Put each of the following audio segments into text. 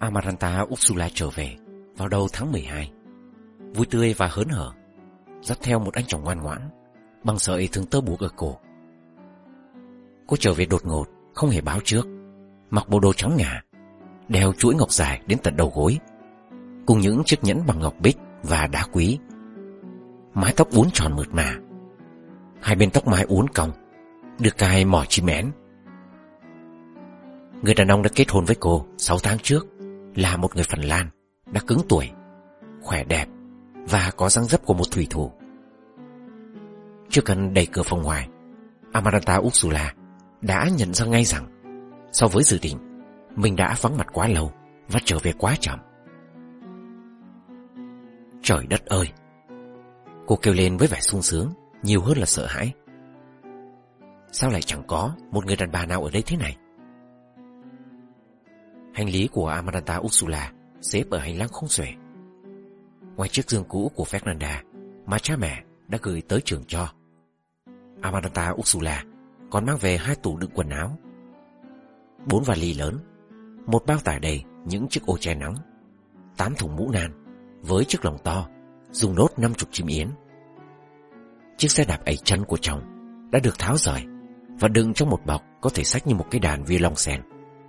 Amaranta Ursula trở về vào đầu tháng 12, vui tươi và hớn hở, dắt theo một anh chồng ngoan ngoãn, bằng sợi thường tơ buộc ở cổ. Cô trở về đột ngột, không hề báo trước, mặc bộ đồ trắng ngà, đeo chuỗi ngọc dài đến tận đầu gối, cùng những chiếc nhẫn bằng ngọc bích và đá quý. Mái tóc uốn tròn mượt mà, hai bên tóc mái uốn cong, được cài mỏ chim én. Người đàn ông đã kết hôn với cô 6 tháng trước là một người Phần Lan, đã cứng tuổi, khỏe đẹp và có dáng dấp của một thủy thủ. Chưa cần đẩy cửa phòng ngoài, Amaranta Ursula đã nhận ra ngay rằng, so với dự định, mình đã vắng mặt quá lâu và trở về quá chậm. Trời đất ơi! Cô kêu lên với vẻ sung sướng nhiều hơn là sợ hãi. Sao lại chẳng có một người đàn bà nào ở đây thế này? Hành lý của Amaranta Ursula xếp ở hành lang không xuể. Ngoài chiếc giường cũ của Fernanda mà cha mẹ đã gửi tới trường cho, Amaranta Ursula còn mang về 2 tủ đựng quần áo, 4 vali lớn, một bao tải đầy những chiếc ô che nắng, 8 thùng mũ nan với chiếc lồng to dùng nốt 50 chim yến. Chiếc xe đạp ẩy chân của chồng đã được tháo rời và đựng trong một bọc có thể xách như một cái đàn violoncel.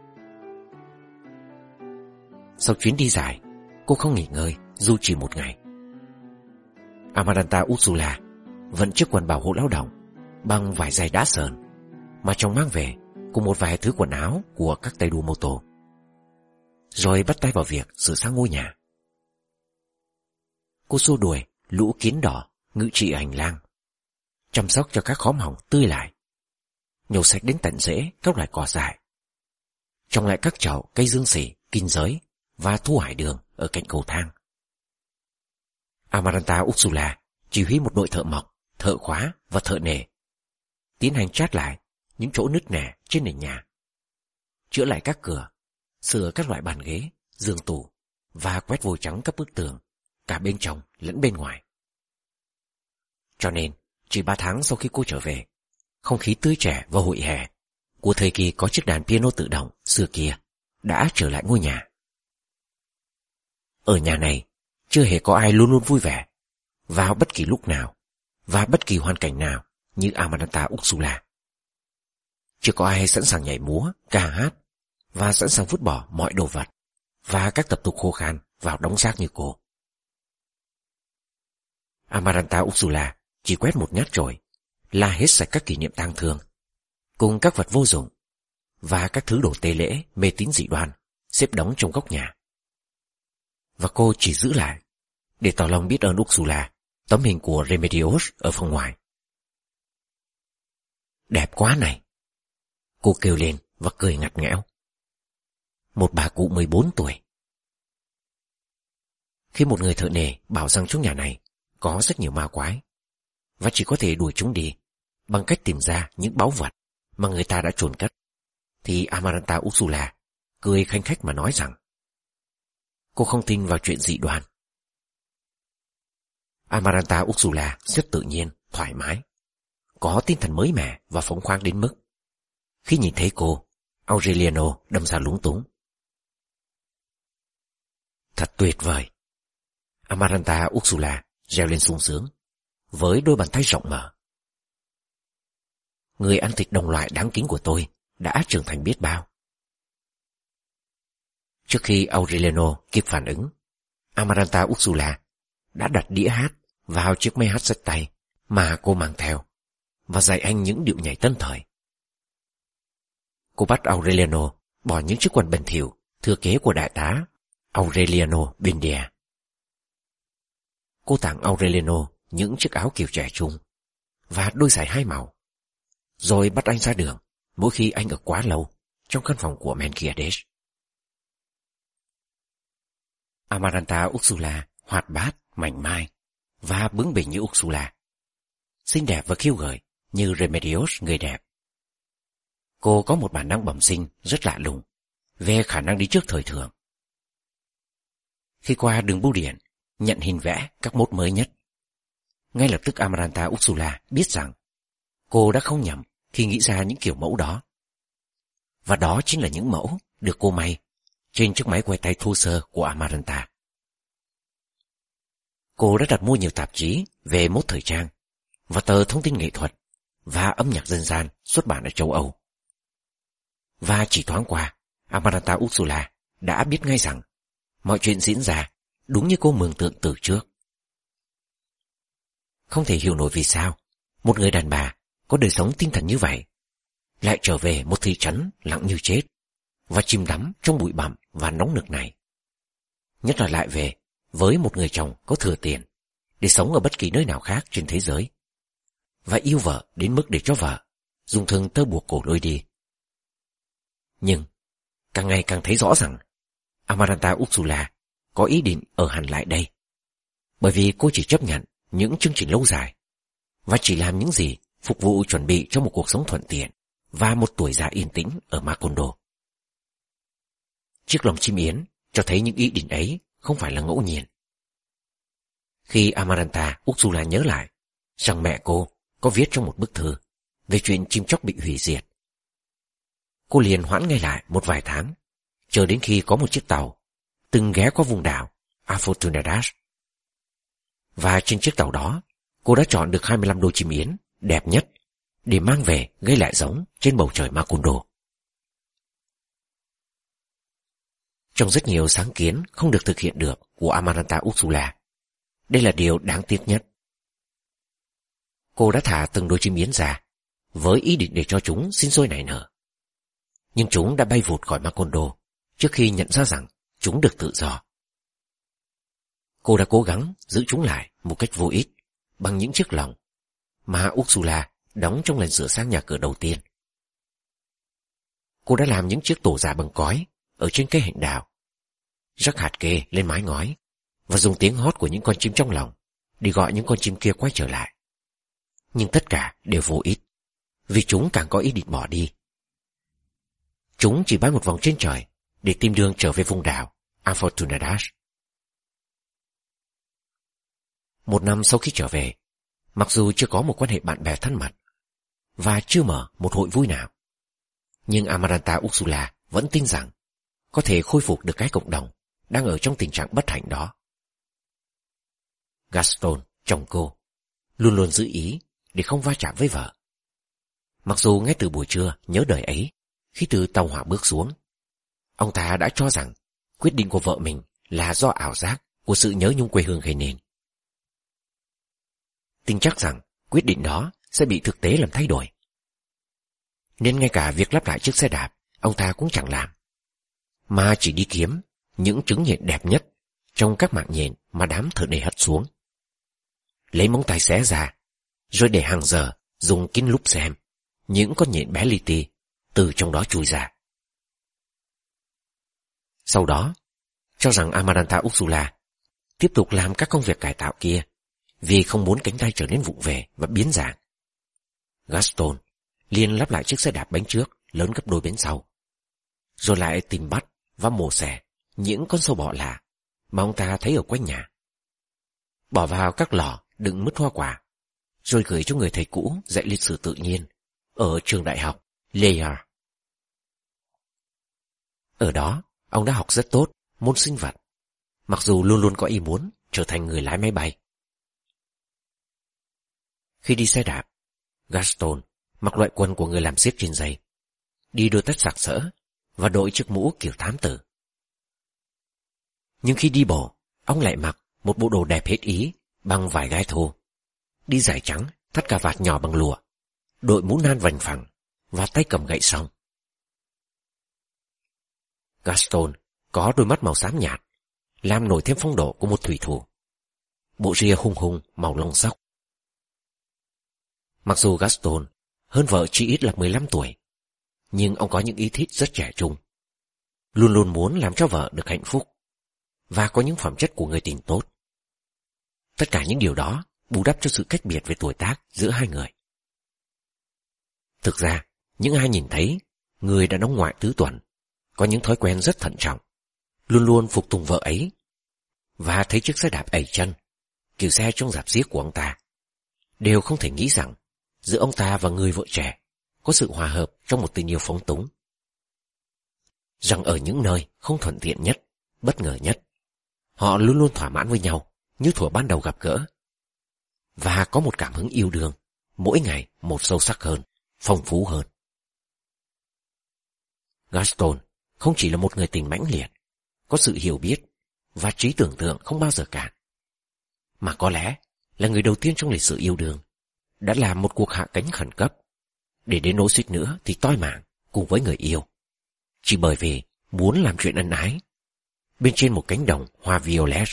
Sau chuyến đi dài, cô không nghỉ ngơi dù chỉ một ngày. Amaranta Ursula vẫn chiếc quần bảo hộ lao động bằng vải dày đá sờn mà chồng mang về, cùng một vài thứ quần áo của các tay đua mô tô, rồi bắt tay vào việc sửa sang ngôi nhà. Cô xua đuổi lũ kiến đỏ ngự trị ở hành lang, chăm sóc cho các khóm hồng tươi lại, nhổ sạch đến tận rễ các loại cỏ dại, trồng lại các chậu cây dương xỉ, kinh giới và thu hải đường ở cạnh cầu thang. Amaranta Ursula chỉ huy một đội thợ mộc, thợ khóa và thợ nề, tiến hành chát lại những chỗ nứt nẻ trên nền nhà, chữa lại các cửa, sửa các loại bàn ghế, giường tủ và quét vôi trắng các bức tường, cả bên trong lẫn bên ngoài. Cho nên, chỉ 3 tháng sau khi cô trở về, không khí tươi trẻ và hội hè của thời kỳ có chiếc đàn piano tự động xưa kia đã trở lại ngôi nhà. Ở nhà này, chưa hề có ai luôn luôn vui vẻ, vào bất kỳ lúc nào và bất kỳ hoàn cảnh nào như Amaranta Ursula. Chưa có ai sẵn sàng nhảy múa, ca hát và sẵn sàng vứt bỏ mọi đồ vật và các tập tục khô khan vào đống rác như cô. Amaranta Ursula chỉ quét một nhát chổi là hết sạch các kỷ niệm tang thương, cùng các vật vô dụng và các thứ đồ tế lễ mê tín dị đoan xếp đống trong góc nhà. Và cô chỉ giữ lại để tỏ lòng biết ơn Ursula tấm hình của Remedios ở phòng ngoài. Đẹp quá này! Cô kêu lên và cười ngặt nghẽo. Một bà cụ 14 tuổi. Khi một người thợ nề bảo rằng trong nhà này có rất nhiều ma quái và chỉ có thể đuổi chúng đi bằng cách tìm ra những báu vật mà người ta đã chôn cất, thì Amaranta Ursula cười khanh khách mà nói rằng cô không tin vào chuyện dị đoan. Amaranta Ursula rất tự nhiên, thoải mái, có tinh thần mới mẻ và phóng khoáng đến mức khi nhìn thấy cô, Aureliano đâm ra lúng túng. Thật tuyệt vời! Amaranta Ursula reo lên sung sướng với đôi bàn tay rộng mở. Người ăn thịt đồng loại đáng kính của tôi đã trưởng thành biết bao. Trước khi Aureliano kịp phản ứng, Amaranta Ursula đã đặt đĩa hát vào chiếc máy hát xách tay mà cô mang theo và dạy anh những điệu nhảy tân thời. Cô bắt Aureliano bỏ những chiếc quần bẩn thỉu thừa kế của đại tá Aureliano Buendia. Cô tặng Aureliano những chiếc áo kiểu trẻ trung và đôi giày 2 màu, rồi bắt anh ra đường mỗi khi anh ở quá lâu trong căn phòng của Melquiades. Amaranta Ursula hoạt bát, mảnh mai và bướng bỉnh như Ursula, xinh đẹp và khiêu gợi như Remedios người đẹp. Cô có một bản năng bẩm sinh rất lạ lùng về khả năng đi trước thời thượng. Khi qua đường bưu điện nhận hình vẽ các mốt mới nhất, ngay lập tức Amaranta Ursula biết rằng cô đã không nhầm khi nghĩ ra những kiểu mẫu đó. Và đó chính là những mẫu được cô may trên chiếc máy quay tay thô sơ của Amaranta. Cô đã đặt mua nhiều tạp chí về mốt thời trang và tờ thông tin nghệ thuật và âm nhạc dân gian xuất bản ở châu Âu. Và chỉ thoáng qua, Amaranta Ursula đã biết ngay rằng mọi chuyện diễn ra đúng như cô mường tượng từ trước. Không thể hiểu nổi vì sao một người đàn bà có đời sống tinh thần như vậy lại trở về một thị trấn lặng như chết và chìm đắm trong bụi bặm và nóng nực này. Nhất là lại về với một người chồng có thừa tiền để sống ở bất kỳ nơi nào khác trên thế giới, và yêu vợ đến mức để cho vợ dùng thương tơ buộc cổ lôi đi. Nhưng càng ngày càng thấy rõ rằng Amaranta Ursula có ý định ở hẳn lại đây, bởi vì cô chỉ chấp nhận những chương trình lâu dài và chỉ làm những gì phục vụ chuẩn bị cho một cuộc sống thuận tiện và một tuổi già yên tĩnh ở Macondo. Chiếc lồng chim yến cho thấy những ý định ấy không phải là ngẫu nhiên. Khi Amaranta Ursula nhớ lại rằng mẹ cô có viết trong một bức thư về chuyện chim chóc bị hủy diệt, cô liền hoãn ngay lại một vài tháng, chờ đến khi có một chiếc tàu từng ghé qua vùng đảo Afortunadas. Và trên chiếc tàu đó, cô đã chọn được 25 đôi chim yến đẹp nhất để mang về gây lại giống trên bầu trời Macondo. Trong rất nhiều sáng kiến không được thực hiện được của Amaranta Ursula, đây là điều đáng tiếc nhất. Cô đã thả từng đôi chim yến ra với ý định để cho chúng sinh sôi nảy nở. Nhưng chúng đã bay vụt khỏi Macondo trước khi nhận ra rằng chúng được tự do. Cô đã cố gắng giữ chúng lại một cách vô ích bằng những chiếc lồng mà Ursula đóng trong lần sửa sang nhà cửa đầu tiên. Cô đã làm những chiếc tổ giả bằng cói ở trên cây hạnh đào, rắc hạt kê lên mái ngói và dùng tiếng hót của những con chim trong lồng để gọi những con chim kia quay trở lại. Nhưng tất cả đều vô ích, vì chúng càng có ý định bỏ đi. Chúng chỉ bay một vòng trên trời để tìm đường trở về vùng đảo Afortunadas. Một năm sau khi trở về, mặc dù chưa có một quan hệ bạn bè thân mật và chưa mở một hội vui nào, nhưng Amaranta Ursula vẫn tin rằng có thể khôi phục được cái cộng đồng đang ở trong tình trạng bất hạnh đó. Gaston, chồng cô, luôn luôn giữ ý để không va chạm với vợ. Mặc dù ngay từ buổi trưa nhớ đời ấy, khi từ tàu hỏa bước xuống, ông ta đã cho rằng quyết định của vợ mình là do ảo giác của sự nhớ nhung quê hương gây nên. Tin chắc rằng quyết định đó sẽ bị thực tế làm thay đổi, nên ngay cả việc lắp lại chiếc xe đạp ông ta cũng chẳng làm, mà chỉ đi kiếm những trứng nhện đẹp nhất trong các mạng nhện mà đám thợ nề hất xuống, lấy móng tay xé ra, rồi để hàng giờ dùng kính lúp xem những con nhện bé li ti từ trong đó chui ra. Sau đó, cho rằng Amaranta Ursula tiếp tục làm các công việc cải tạo kia vì không muốn cánh tay trở nên vụng về và biến dạng, Gaston liền lắp lại chiếc xe đạp bánh trước lớn gấp đôi bánh sau, rồi lại tìm bắt và mổ xẻ những con sâu bọ lạ mà ông ta thấy ở quanh nhà, bỏ vào các lọ đựng mứt hoa quả, rồi gửi cho người thầy cũ dạy lịch sử tự nhiên ở trường đại học Layard. Ở đó, ông đã học rất tốt môn sinh vật, mặc dù luôn luôn có ý muốn trở thành người lái máy bay. Khi đi xe đạp, Gaston mặc loại quần của người làm xiếc trên dây, đi đôi tất sặc sỡ và đội chiếc mũ kiểu thám tử. Nhưng khi đi bộ, ông lại mặc một bộ đồ đẹp hết ý bằng vải gai thô, đi giày trắng, thắt cà vạt nhỏ bằng lụa, đội mũ nan vành phẳng và tay cầm gậy song. Gaston có đôi mắt màu xám nhạt, làm nổi thêm phong độ của một thủy thủ, bộ ria hung hung màu lông sóc. Mặc dù Gaston hơn vợ chỉ ít là 15 tuổi, nhưng ông có những ý thích rất trẻ trung, luôn luôn muốn làm cho vợ được hạnh phúc và có những phẩm chất của người tình tốt. Tất cả những điều đó bù đắp cho sự cách biệt về tuổi tác giữa hai người. Thực ra, những ai nhìn thấy người đàn ông ngoại tứ tuần có những thói quen rất thận trọng, luôn luôn phục tùng vợ ấy, và thấy chiếc xe đạp ẩy chân, kiểu xe trong rạp xiếc của ông ta, đều không thể nghĩ rằng giữa ông ta và người vợ trẻ có sự hòa hợp trong một tình yêu phóng túng. rằng ở những nơi không thuận tiện nhất, bất ngờ nhất, họ luôn luôn thỏa mãn với nhau như thuở ban đầu gặp gỡ, và có một cảm hứng yêu đương mỗi ngày một sâu sắc hơn, phong phú hơn. Gaston không chỉ là một người tình mãnh liệt, có sự hiểu biết và trí tưởng tượng không bao giờ cạn, mà có lẽ là người đầu tiên trong lịch sử yêu đương đã làm một cuộc hạ cánh khẩn cấp, để đến nỗi suýt nữa thì toi mạng cùng với người yêu, chỉ bởi vì muốn làm chuyện ân ái bên trên một cánh đồng hoa violet.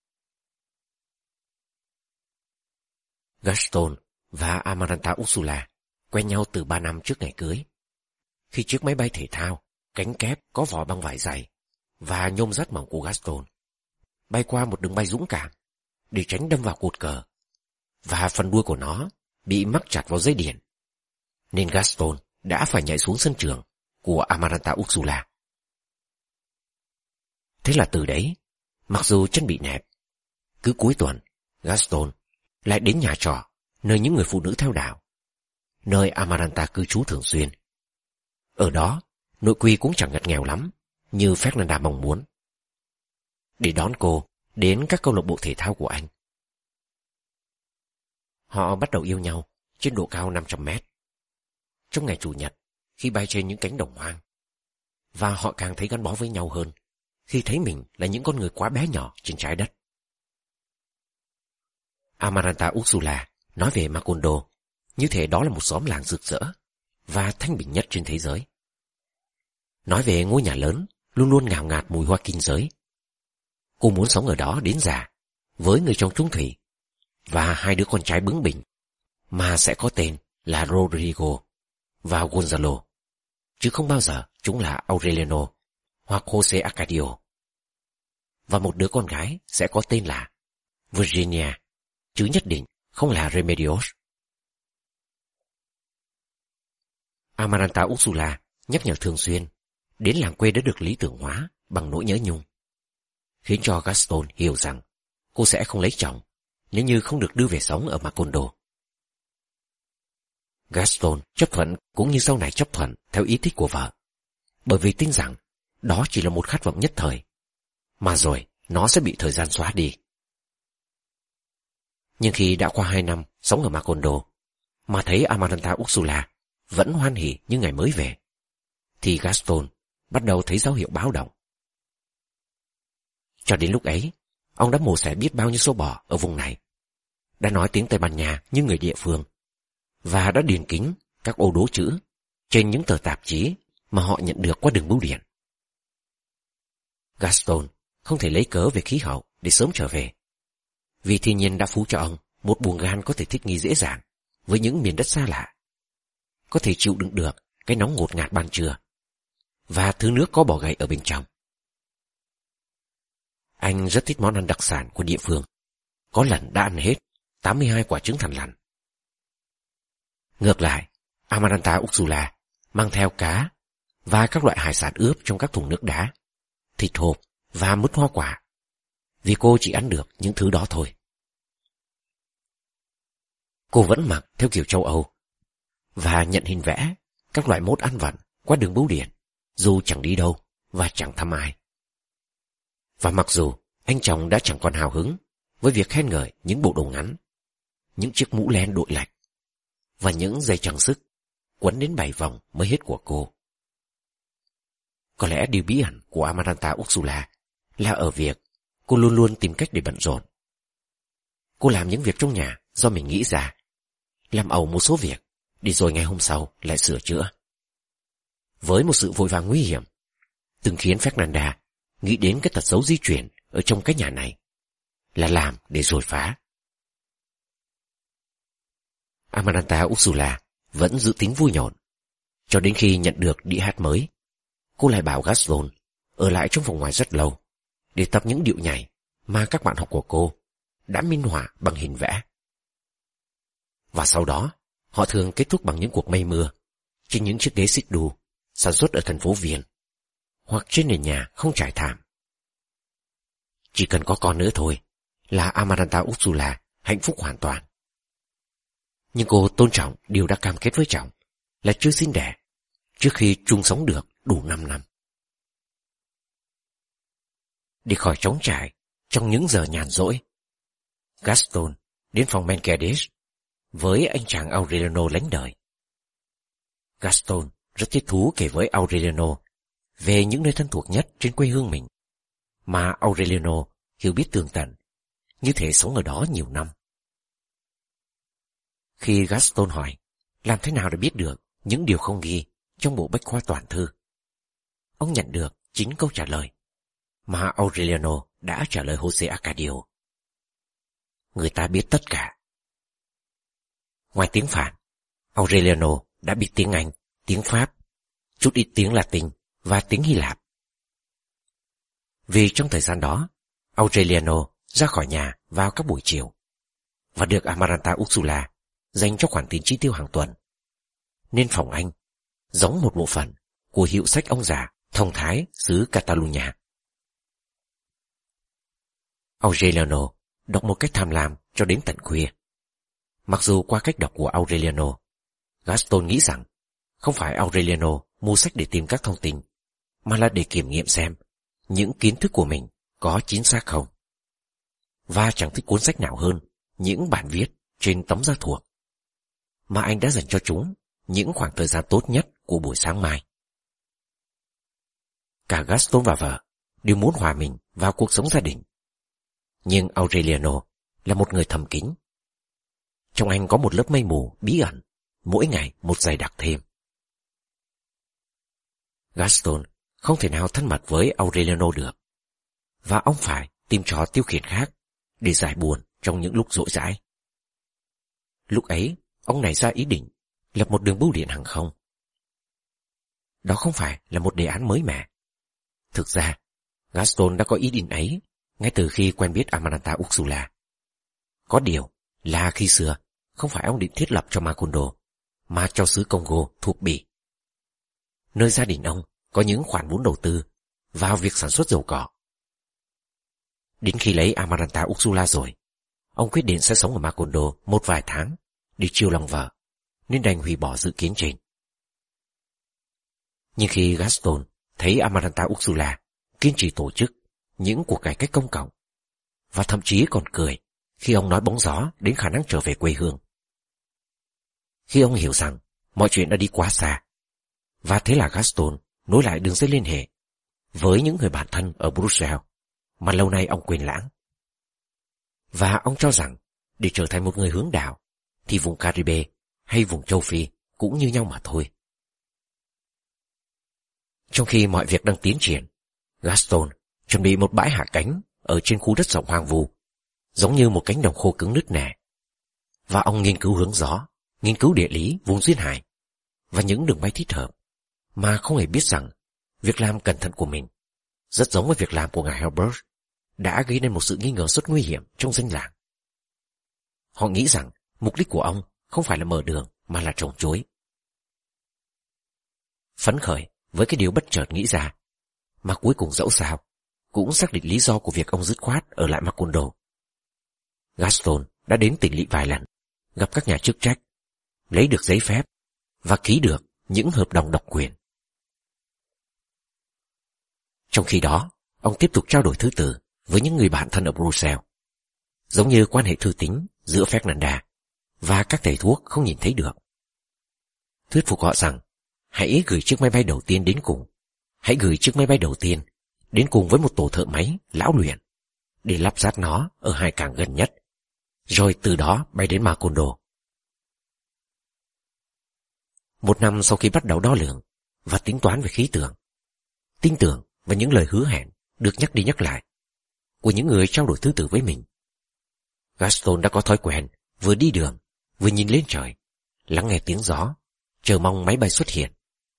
Gaston và Amaranta Ursula quen nhau từ 3 năm trước ngày cưới, khi chiếc máy bay thể thao cánh kép có vỏ băng vải dày và nhôm rất mỏng của Gaston bay qua một đường bay dũng cảm để tránh đâm vào cột cờ, và phần đuôi của nó bị mắc chặt vào dây điện, nên Gaston đã phải nhảy xuống sân trường của Amaranta Ursula. Thế là từ đấy, mặc dù chân bị nẹp, cứ cuối tuần Gaston lại đến nhà trọ nơi những người phụ nữ theo đạo, nơi Amaranta cư trú thường xuyên. Ở đó, nội quy cũng chẳng ngặt nghèo lắm như Fernanda mong muốn, để đón cô đến các câu lạc bộ thể thao của anh. Họ bắt đầu yêu nhau trên độ cao 500 mét trong ngày Chủ nhật khi bay trên những cánh đồng hoang, và họ càng thấy gắn bó với nhau hơn khi thấy mình là những con người quá bé nhỏ trên trái đất. Amaranta Ursula nói về Macondo như thể đó là một xóm làng rực rỡ và thanh bình nhất trên thế giới. Nói về ngôi nhà lớn luôn luôn ngào ngạt mùi hoa kinh giới. Cô muốn sống ở đó đến già với người chồng trung thủy và 2 đứa con trai bướng bỉnh mà sẽ có tên là Rodrigo và Gonzalo, chứ không bao giờ chúng là Aureliano hoặc Jose Arcadio. Và một đứa con gái sẽ có tên là Virginia, chứ nhất định không là Remedios. Amaranta Ursula nhắc nhở thường xuyên đến làng quê đã được lý tưởng hóa bằng nỗi nhớ nhung, khiến cho Gaston hiểu rằng cô sẽ không lấy chồng nếu như không được đưa về sống ở Macondo. Gaston chấp thuận cũng như sau này chấp thuận theo ý thích của vợ, bởi vì tin rằng đó chỉ là một khát vọng nhất thời, mà rồi nó sẽ bị thời gian xóa đi. Nhưng khi đã qua 2 năm sống ở Macondo, mà thấy Amaranta Ursula vẫn hoan hỉ như ngày mới về, thì Gaston bắt đầu thấy dấu hiệu báo động. Cho đến lúc ấy, ông đã mổ xẻ biết bao nhiêu số bò ở vùng này, đã nói tiếng Tây Ban Nha như người địa phương, và đã điền kính các ô đố chữ trên những tờ tạp chí mà họ nhận được qua đường bưu điện. Gaston không thể lấy cớ về khí hậu để sớm trở về, vì thiên nhiên đã phú cho ông một buồng gan có thể thích nghi dễ dàng với những miền đất xa lạ, có thể chịu đựng được cái nóng ngột ngạt ban trưa và thứ nước có bọ gậy ở bên trong. Anh rất thích món ăn đặc sản của địa phương, có lần đã ăn hết 82 quả trứng thằn lằn. Ngược lại, Amaranta Ursula mang theo cá và các loại hải sản ướp trong các thùng nước đá, thịt hộp và mứt hoa quả, vì cô chỉ ăn được những thứ đó thôi. Cô vẫn mặc theo kiểu châu Âu và nhận hình vẽ các loại mốt ăn vặt qua đường bưu điện, dù chẳng đi đâu và chẳng thăm ai. Và mặc dù anh chồng đã chẳng còn hào hứng với việc khen ngợi những bộ đồ ngắn, những chiếc mũ len đội lạch và những dây trang sức quấn đến 7 vòng mới hết của cô. Có lẽ điều bí ẩn của Amaranta Ursula là ở việc cô luôn luôn tìm cách để bận rộn. Cô làm những việc trong nhà do mình nghĩ ra, làm ẩu một số việc để rồi ngày hôm sau lại sửa chữa. Với một sự vội vàng nguy hiểm, từng khiến Fernanda nghĩ đến cái tật xấu di chuyển ở trong cái nhà này, là làm để rồi phá. Amaranta Ursula vẫn giữ tính vui nhộn, cho đến khi nhận được đĩa hát mới. Cô lại bảo Gaston ở lại trong phòng ngoài rất lâu để tập những điệu nhảy mà các bạn học của cô đã minh họa bằng hình vẽ. Và sau đó, họ thường kết thúc bằng những cuộc mây mưa trên những chiếc ghế xích đu sản xuất ở thành phố Viên, hoặc trên nền nhà không trải thảm. Chỉ cần có con nữa thôi là Amaranta Ursula hạnh phúc hoàn toàn. Nhưng cô tôn trọng điều đã cam kết với chồng là chưa xin đẻ trước khi chung sống được đủ 5 năm. Đi khỏi trống trải, trong những giờ nhàn rỗi, Gaston đến phòng Menkedis với anh chàng Aureliano lánh đời. Gaston rất thích thú kể với Aureliano về những nơi thân thuộc nhất trên quê hương mình, mà Aureliano hiểu biết tường tận, như thể sống ở đó nhiều năm. Khi Gaston hỏi làm thế nào để biết được những điều không ghi trong bộ bách khoa toàn thư, ông nhận được chính câu trả lời mà Aureliano đã trả lời Jose Arcadio. Người ta biết tất cả. Ngoài tiếng Phạn, Aureliano đã biết tiếng Anh, tiếng Pháp, chút ít tiếng Latin và tiếng Hy Lạp. Vì trong thời gian đó, Aureliano ra khỏi nhà vào các buổi chiều và được Amaranta Ursula dành cho khoản tiền chi tiêu hàng tuần, nên phòng anh giống một bộ phận của hiệu sách ông già thông thái xứ Catalunya. Aureliano đọc một cách tham lam cho đến tận khuya. Mặc dù qua cách đọc của Aureliano, Gaston nghĩ rằng không phải Aureliano mua sách để tìm các thông tin, mà là để kiểm nghiệm xem những kiến thức của mình có chính xác không. Và chẳng thích cuốn sách nào hơn những bản viết trên tấm da thuộc, mà anh đã dành cho chúng những khoảng thời gian tốt nhất của buổi sáng mai. Cả Gaston và vợ đều muốn hòa mình vào cuộc sống gia đình, nhưng Aureliano là một người thầm kín. Trong anh có một lớp mây mù bí ẩn, mỗi ngày một dày đặc thêm. Gaston không thể nào thân mật với Aureliano được, và ông phải tìm trò tiêu khiển khác để giải buồn trong những lúc rỗi rãi. Lúc ấy, ông nảy ra ý định lập một đường bưu điện hàng không. Đó không phải là một đề án mới mẻ. Thực ra, Gaston đã có ý định ấy ngay từ khi quen biết Amaranta Ursula. Có điều là khi xưa, không phải ông định thiết lập cho Macondo, mà cho xứ Congo thuộc Bỉ, nơi gia đình ông có những khoản vốn đầu tư vào việc sản xuất dầu cỏ. Đến khi lấy Amaranta Ursula rồi, ông quyết định sẽ sống ở Macondo một vài tháng để chiều lòng vợ, nên đành hủy bỏ dự kiến trên. Nhưng khi Gaston thấy Amaranta Ursula kiên trì tổ chức những cuộc cải cách công cộng, và thậm chí còn cười khi ông nói bóng gió đến khả năng trở về quê hương, khi ông hiểu rằng mọi chuyện đã đi quá xa, và thế là Gaston nối lại đường dây liên hệ với những người bạn thân ở Bruxelles mà lâu nay ông quên lãng. Và ông cho rằng để trở thành một người hướng đạo thì vùng Caribe hay vùng châu Phi cũng như nhau mà thôi. Trong khi mọi việc đang tiến triển, Gaston chuẩn bị một bãi hạ cánh ở trên khu đất rộng hoang vu, giống như một cánh đồng khô cứng nứt nẻ. Và ông nghiên cứu hướng gió, nghiên cứu địa lý vùng duyên hải và những đường bay thích hợp, mà không hề biết rằng việc làm cẩn thận của mình, rất giống với việc làm của ngài Herbert, đã gây nên một sự nghi ngờ rất nguy hiểm trong dân làng. Họ nghĩ rằng mục đích của ông không phải là mở đường mà là trồng chuối. Phấn khởi với cái điều bất chợt nghĩ ra, mà cuối cùng dẫu sao cũng xác định lý do của việc ông dứt khoát ở lại Macondo, Gaston đã đến tỉnh lỵ vài lần, gặp các nhà chức trách, lấy được giấy phép và ký được những hợp đồng độc quyền. Trong khi đó, ông tiếp tục trao đổi thư từ với những người bạn thân ở Bruxelles, giống như quan hệ thư tín giữa Fernanda và các thầy thuốc không nhìn thấy được. Thuyết phục họ rằng hãy gửi chiếc máy bay đầu tiên đến cùng, hãy gửi chiếc máy bay đầu tiên đến cùng với một tổ thợ máy lão luyện để lắp ráp nó ở hai cảng gần nhất, rồi từ đó bay đến Macondo. Một năm sau khi bắt đầu đo lường và tính toán về khí tượng, tin tưởng vào những lời hứa hẹn được nhắc đi nhắc lại của những người trao đổi thư từ với mình, Gaston đã có thói quen vừa đi đường vừa nhìn lên trời, lắng nghe tiếng gió, chờ mong máy bay xuất hiện.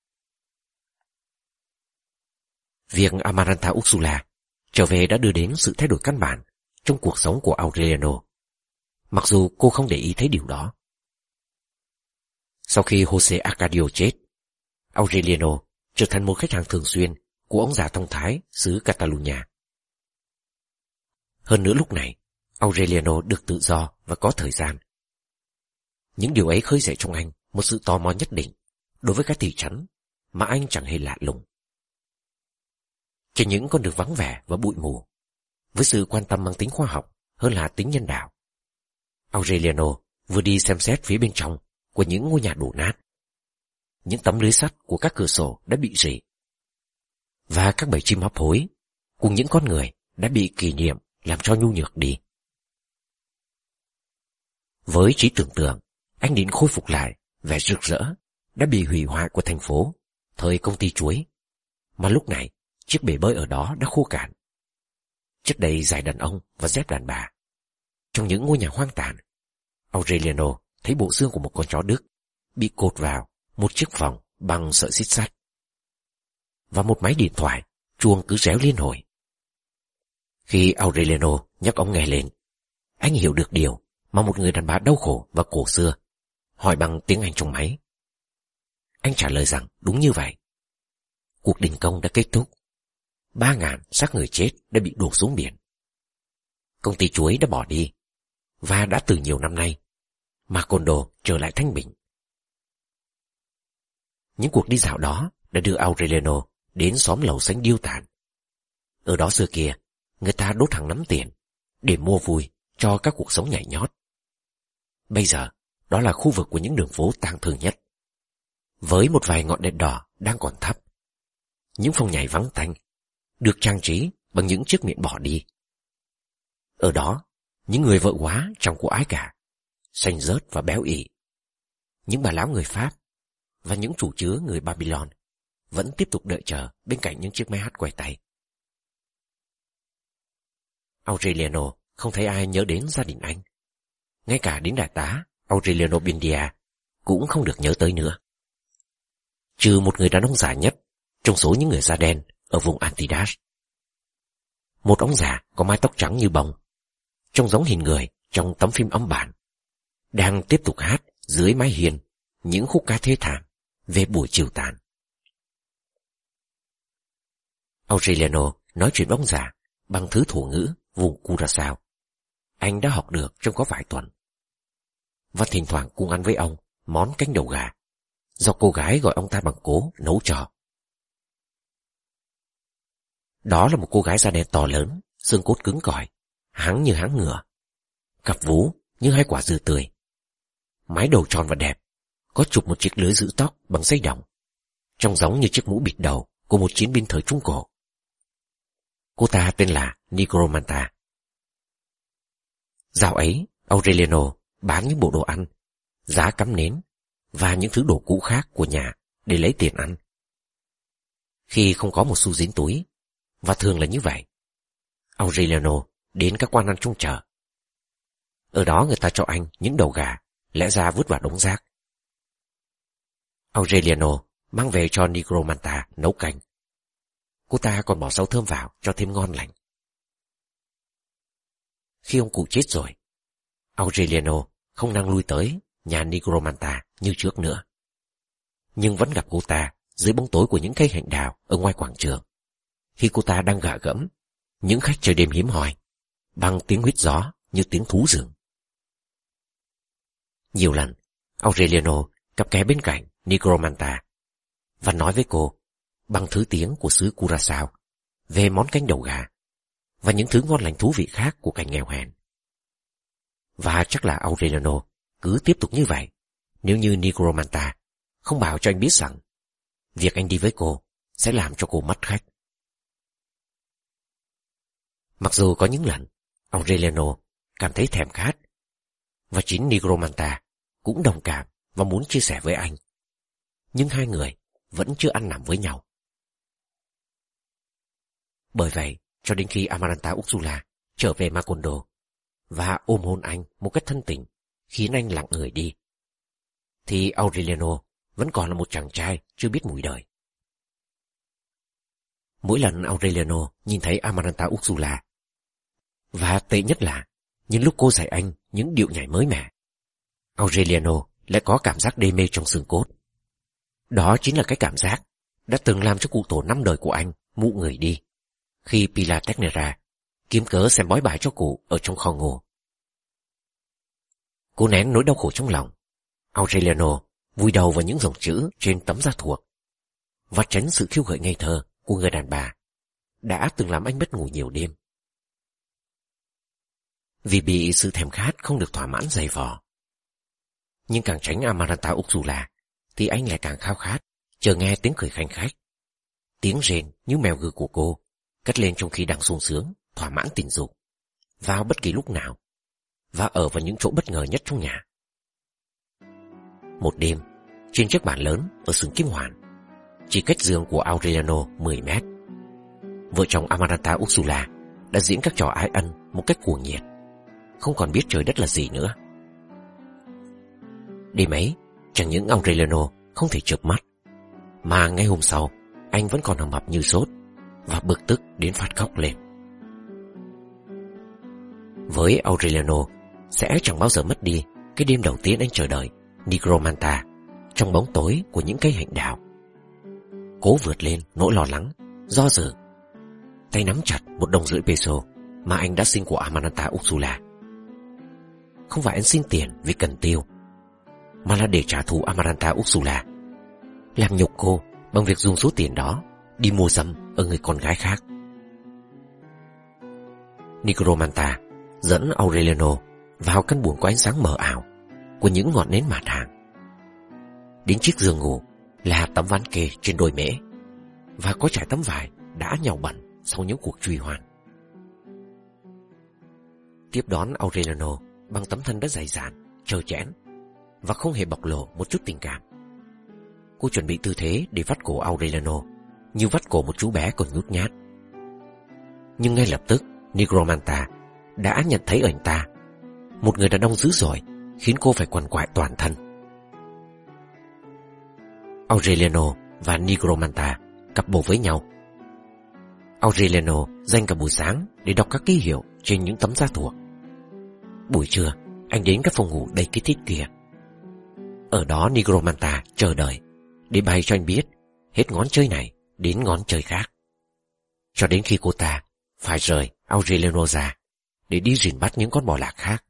Việc Amaranta Ursula trở về đã đưa đến sự thay đổi căn bản trong cuộc sống của Aureliano, mặc dù cô không để ý thấy điều đó. Sau khi Jose Arcadio chết, Aureliano trở thành một khách hàng thường xuyên của ông già thông thái xứ Catalunya. Hơn nữa lúc này, Aureliano được tự do và có thời gian. Những điều ấy khơi dậy trong anh một sự tò mò nhất định đối với cái thị trấn mà anh chẳng hề lạ lùng. Trên những con đường vắng vẻ và bụi mù với sự quan tâm mang tính khoa học hơn là tính nhân đạo. Aureliano vừa đi xem xét phía bên trong của những ngôi nhà đổ nát. Những tấm lưới sắt của các cửa sổ đã bị rỉ, và các bầy chim hấp hối cùng những con người đã bị kỷ niệm làm cho nhu nhược đi. Với trí tưởng tượng, anh định khôi phục lại vẻ rực rỡ đã bị hủy hoại của thành phố thời công ty chuối, mà lúc này chiếc bể bơi ở đó đã khô cạn, chất đầy giày đàn ông và dép đàn bà. Trong những ngôi nhà hoang tàn, Aureliano thấy bộ xương của một con chó Đức bị cột vào một chiếc phòng bằng sợi xích sắt, và một máy điện thoại chuông cứ réo liên hồi. Khi Aureliano nhấc ống nghe lên, anh hiểu được điều mà một người đàn bà đau khổ và cổ xưa hỏi bằng tiếng Anh trong máy. Anh trả lời rằng đúng như vậy. Cuộc đình công đã kết thúc. 3.000 xác người chết đã bị đổ xuống biển. Công ty chuối đã bỏ đi, và đã từ nhiều năm nay, Macondo trở lại thanh bình. Những cuộc đi dạo đó đã đưa Aureliano đến xóm lầu xanh điêu tàn. Ở đó xưa kia, người ta đốt hàng nắm tiền để mua vui cho các cuộc sống nhảy nhót. Bây giờ, đó là khu vực của những đường phố tang thương nhất, với một vài ngọn đèn đỏ đang còn thắp. Những phòng nhảy vắng tanh được trang trí bằng những chiếc miệng bỏ đi. Ở đó, những người vợ quá chẳng có ai cả, xanh rớt và béo ị. Những bà lão người Pháp và những chủ chứa người Babylon vẫn tiếp tục đợi chờ bên cạnh những chiếc máy hát quay tay. Aureliano không thấy ai nhớ đến gia đình anh. Ngay cả đến đại tá Aureliano Buendia cũng không được nhớ tới nữa. Trừ một người đàn ông già nhất trong số những người da đen ở vùng Antidas. Một ông già có mái tóc trắng như bông, trông giống hình người trong tấm phim âm bản, đang tiếp tục hát dưới mái hiên những khúc ca thê thảm về buổi chiều tàn. Aureliano nói chuyện với ông già bằng thứ thổ ngữ vùng Curaçao anh đã học được trong có vài tuần, và thỉnh thoảng cùng ăn với ông món canh đầu gà do cô gái gọi ông ta bằng cố nấu cho. Đó là một cô gái da đen to lớn, xương cốt cứng cỏi, háng như háng ngựa, cặp vú như hai quả dừa tươi, mái đầu tròn và đẹp, có chụp một chiếc lưới giữ tóc bằng dây đồng, trông giống như chiếc mũ bịt đầu của một chiến binh thời Trung Cổ. Cô ta tên là Nigromanta. Dạo ấy, Aureliano bán những bộ đồ ăn, giá cắm nến và những thứ đồ cũ khác của nhà để lấy tiền ăn. Khi không có một xu dính túi, và thường là như vậy, Aureliano đến các quán ăn trong chợ. Ở đó người ta cho anh những đầu gà lẽ ra vứt vào đống rác. Aureliano mang về cho Nigromanta nấu canh. Cô ta còn bỏ rau thơm vào cho thêm ngon lành. Khi ông cụ chết rồi, Aureliano không năng lui tới nhà Nigromanta như trước nữa, nhưng vẫn gặp cô ta dưới bóng tối của những cây hạnh đào ở ngoài quảng trường, khi cô ta đang gạ gẫm những khách chơi đêm hiếm hoi bằng tiếng huýt gió như tiếng thú rừng. Nhiều lần, Aureliano cặp kè bên cạnh Nigromanta và nói với cô bằng thứ tiếng của xứ Curaçao về món canh đầu gà và những thứ ngon lành thú vị khác của cảnh nghèo hèn. Và chắc là Aureliano cứ tiếp tục như vậy nếu như Nigromanta không bảo cho anh biết rằng việc anh đi với cô sẽ làm cho cô mất khách. Mặc dù có những lần Aureliano cảm thấy thèm khát, và chính Nigromanta cũng đồng cảm và muốn chia sẻ với anh, nhưng hai người vẫn chưa ăn nằm với nhau. Bởi vậy, cho đến khi Amaranta Ursula trở về Macondo và ôm hôn anh một cách thân tình khiến anh lặng người đi, thì Aureliano vẫn còn là một chàng trai chưa biết mùi đời. Mỗi lần Aureliano nhìn thấy Amaranta Ursula, và tệ nhất là những lúc cô dạy anh những điệu nhảy mới mẻ, Aureliano lại có cảm giác đê mê trong xương cốt. Đó chính là cái cảm giác đã từng làm cho cụ tổ 5 đời của anh mụ người đi, khi Pilatecnera kiếm cớ xem bói bài cho cụ ở trong kho ngô. Cố nén nỗi đau khổ trong lòng, Aureliano vùi đầu vào những dòng chữ trên tấm da thuộc, và tránh sự khiêu gợi ngây thơ của người đàn bà đã từng làm anh mất ngủ nhiều đêm. vì bị sự thèm khát không được thỏa mãn dày vò. Nhưng càng tránh Amaranta Ursula thì anh lại càng khao khát, chờ nghe tiếng cười khanh khách. Tiếng rền như mèo gừ của cô cất lên trong khi đang sung sướng, thỏa mãn tình dục, vào bất kỳ lúc nào, và ở vào những chỗ bất ngờ nhất trong nhà. Một đêm, trên chiếc bàn lớn ở xưởng kim hoàn, chỉ cách giường của Aureliano 10 mét, vợ chồng Amaranta Ursula đã diễn các trò ái ân một cách cuồng nhiệt, không còn biết trời đất là gì nữa. Đêm ấy, chẳng những Aureliano không thể chợp mắt, mà ngay hôm sau anh vẫn còn hầm hập như sốt và bực tức đến phát khóc lên. Với Aureliano sẽ chẳng bao giờ mất đi cái đêm đầu tiên anh chờ đợi Nigromanta trong bóng tối của những cây hạnh đào. Cố vượt lên nỗi lo lắng, do dự, tay nắm chặt 1,5 đồng peso mà anh đã xin của Amaranta Ursula. Không phải anh xin tiền vì cần tiêu, mà là để trả thù Amaranta Ursula, làm nhục cô bằng việc dùng số tiền đó đi mua dâm ở người con gái khác. Nigromanta dẫn Aureliano vào căn buồng có ánh sáng mờ ảo của những ngọn nến mạt hàng. Đến chiếc giường ngủ là tấm ván kê trên đôi mễ, và có trải tấm vải đã nhàu bẩn sau những cuộc truy hoan. Tiếp đón Aureliano bằng tấm thân đã dày dạn, trơ trẽn và không hề bộc lộ một chút tình cảm. Cô chuẩn bị tư thế để vắt cổ Aureliano như vắt cổ một chú bé còn nhút nhát. Nhưng ngay lập tức Nigromanta đã nhận thấy ở anh ta một người đàn ông dữ dội, khiến cô phải quằn quại toàn thân. Aureliano và Nigromanta cặp bồ với nhau. Aureliano dành cả buổi sáng để đọc các ký hiệu trên những tấm da thuộc. Buổi trưa, anh đến các phòng ngủ đầy kích thích kia. Ở đó Nigromanta chờ đợi để bày cho anh biết hết ngón chơi này đến ngón chơi khác, cho đến khi cô ta phải rời Aureliano ra để đi rình bắt những con bò lạc khác.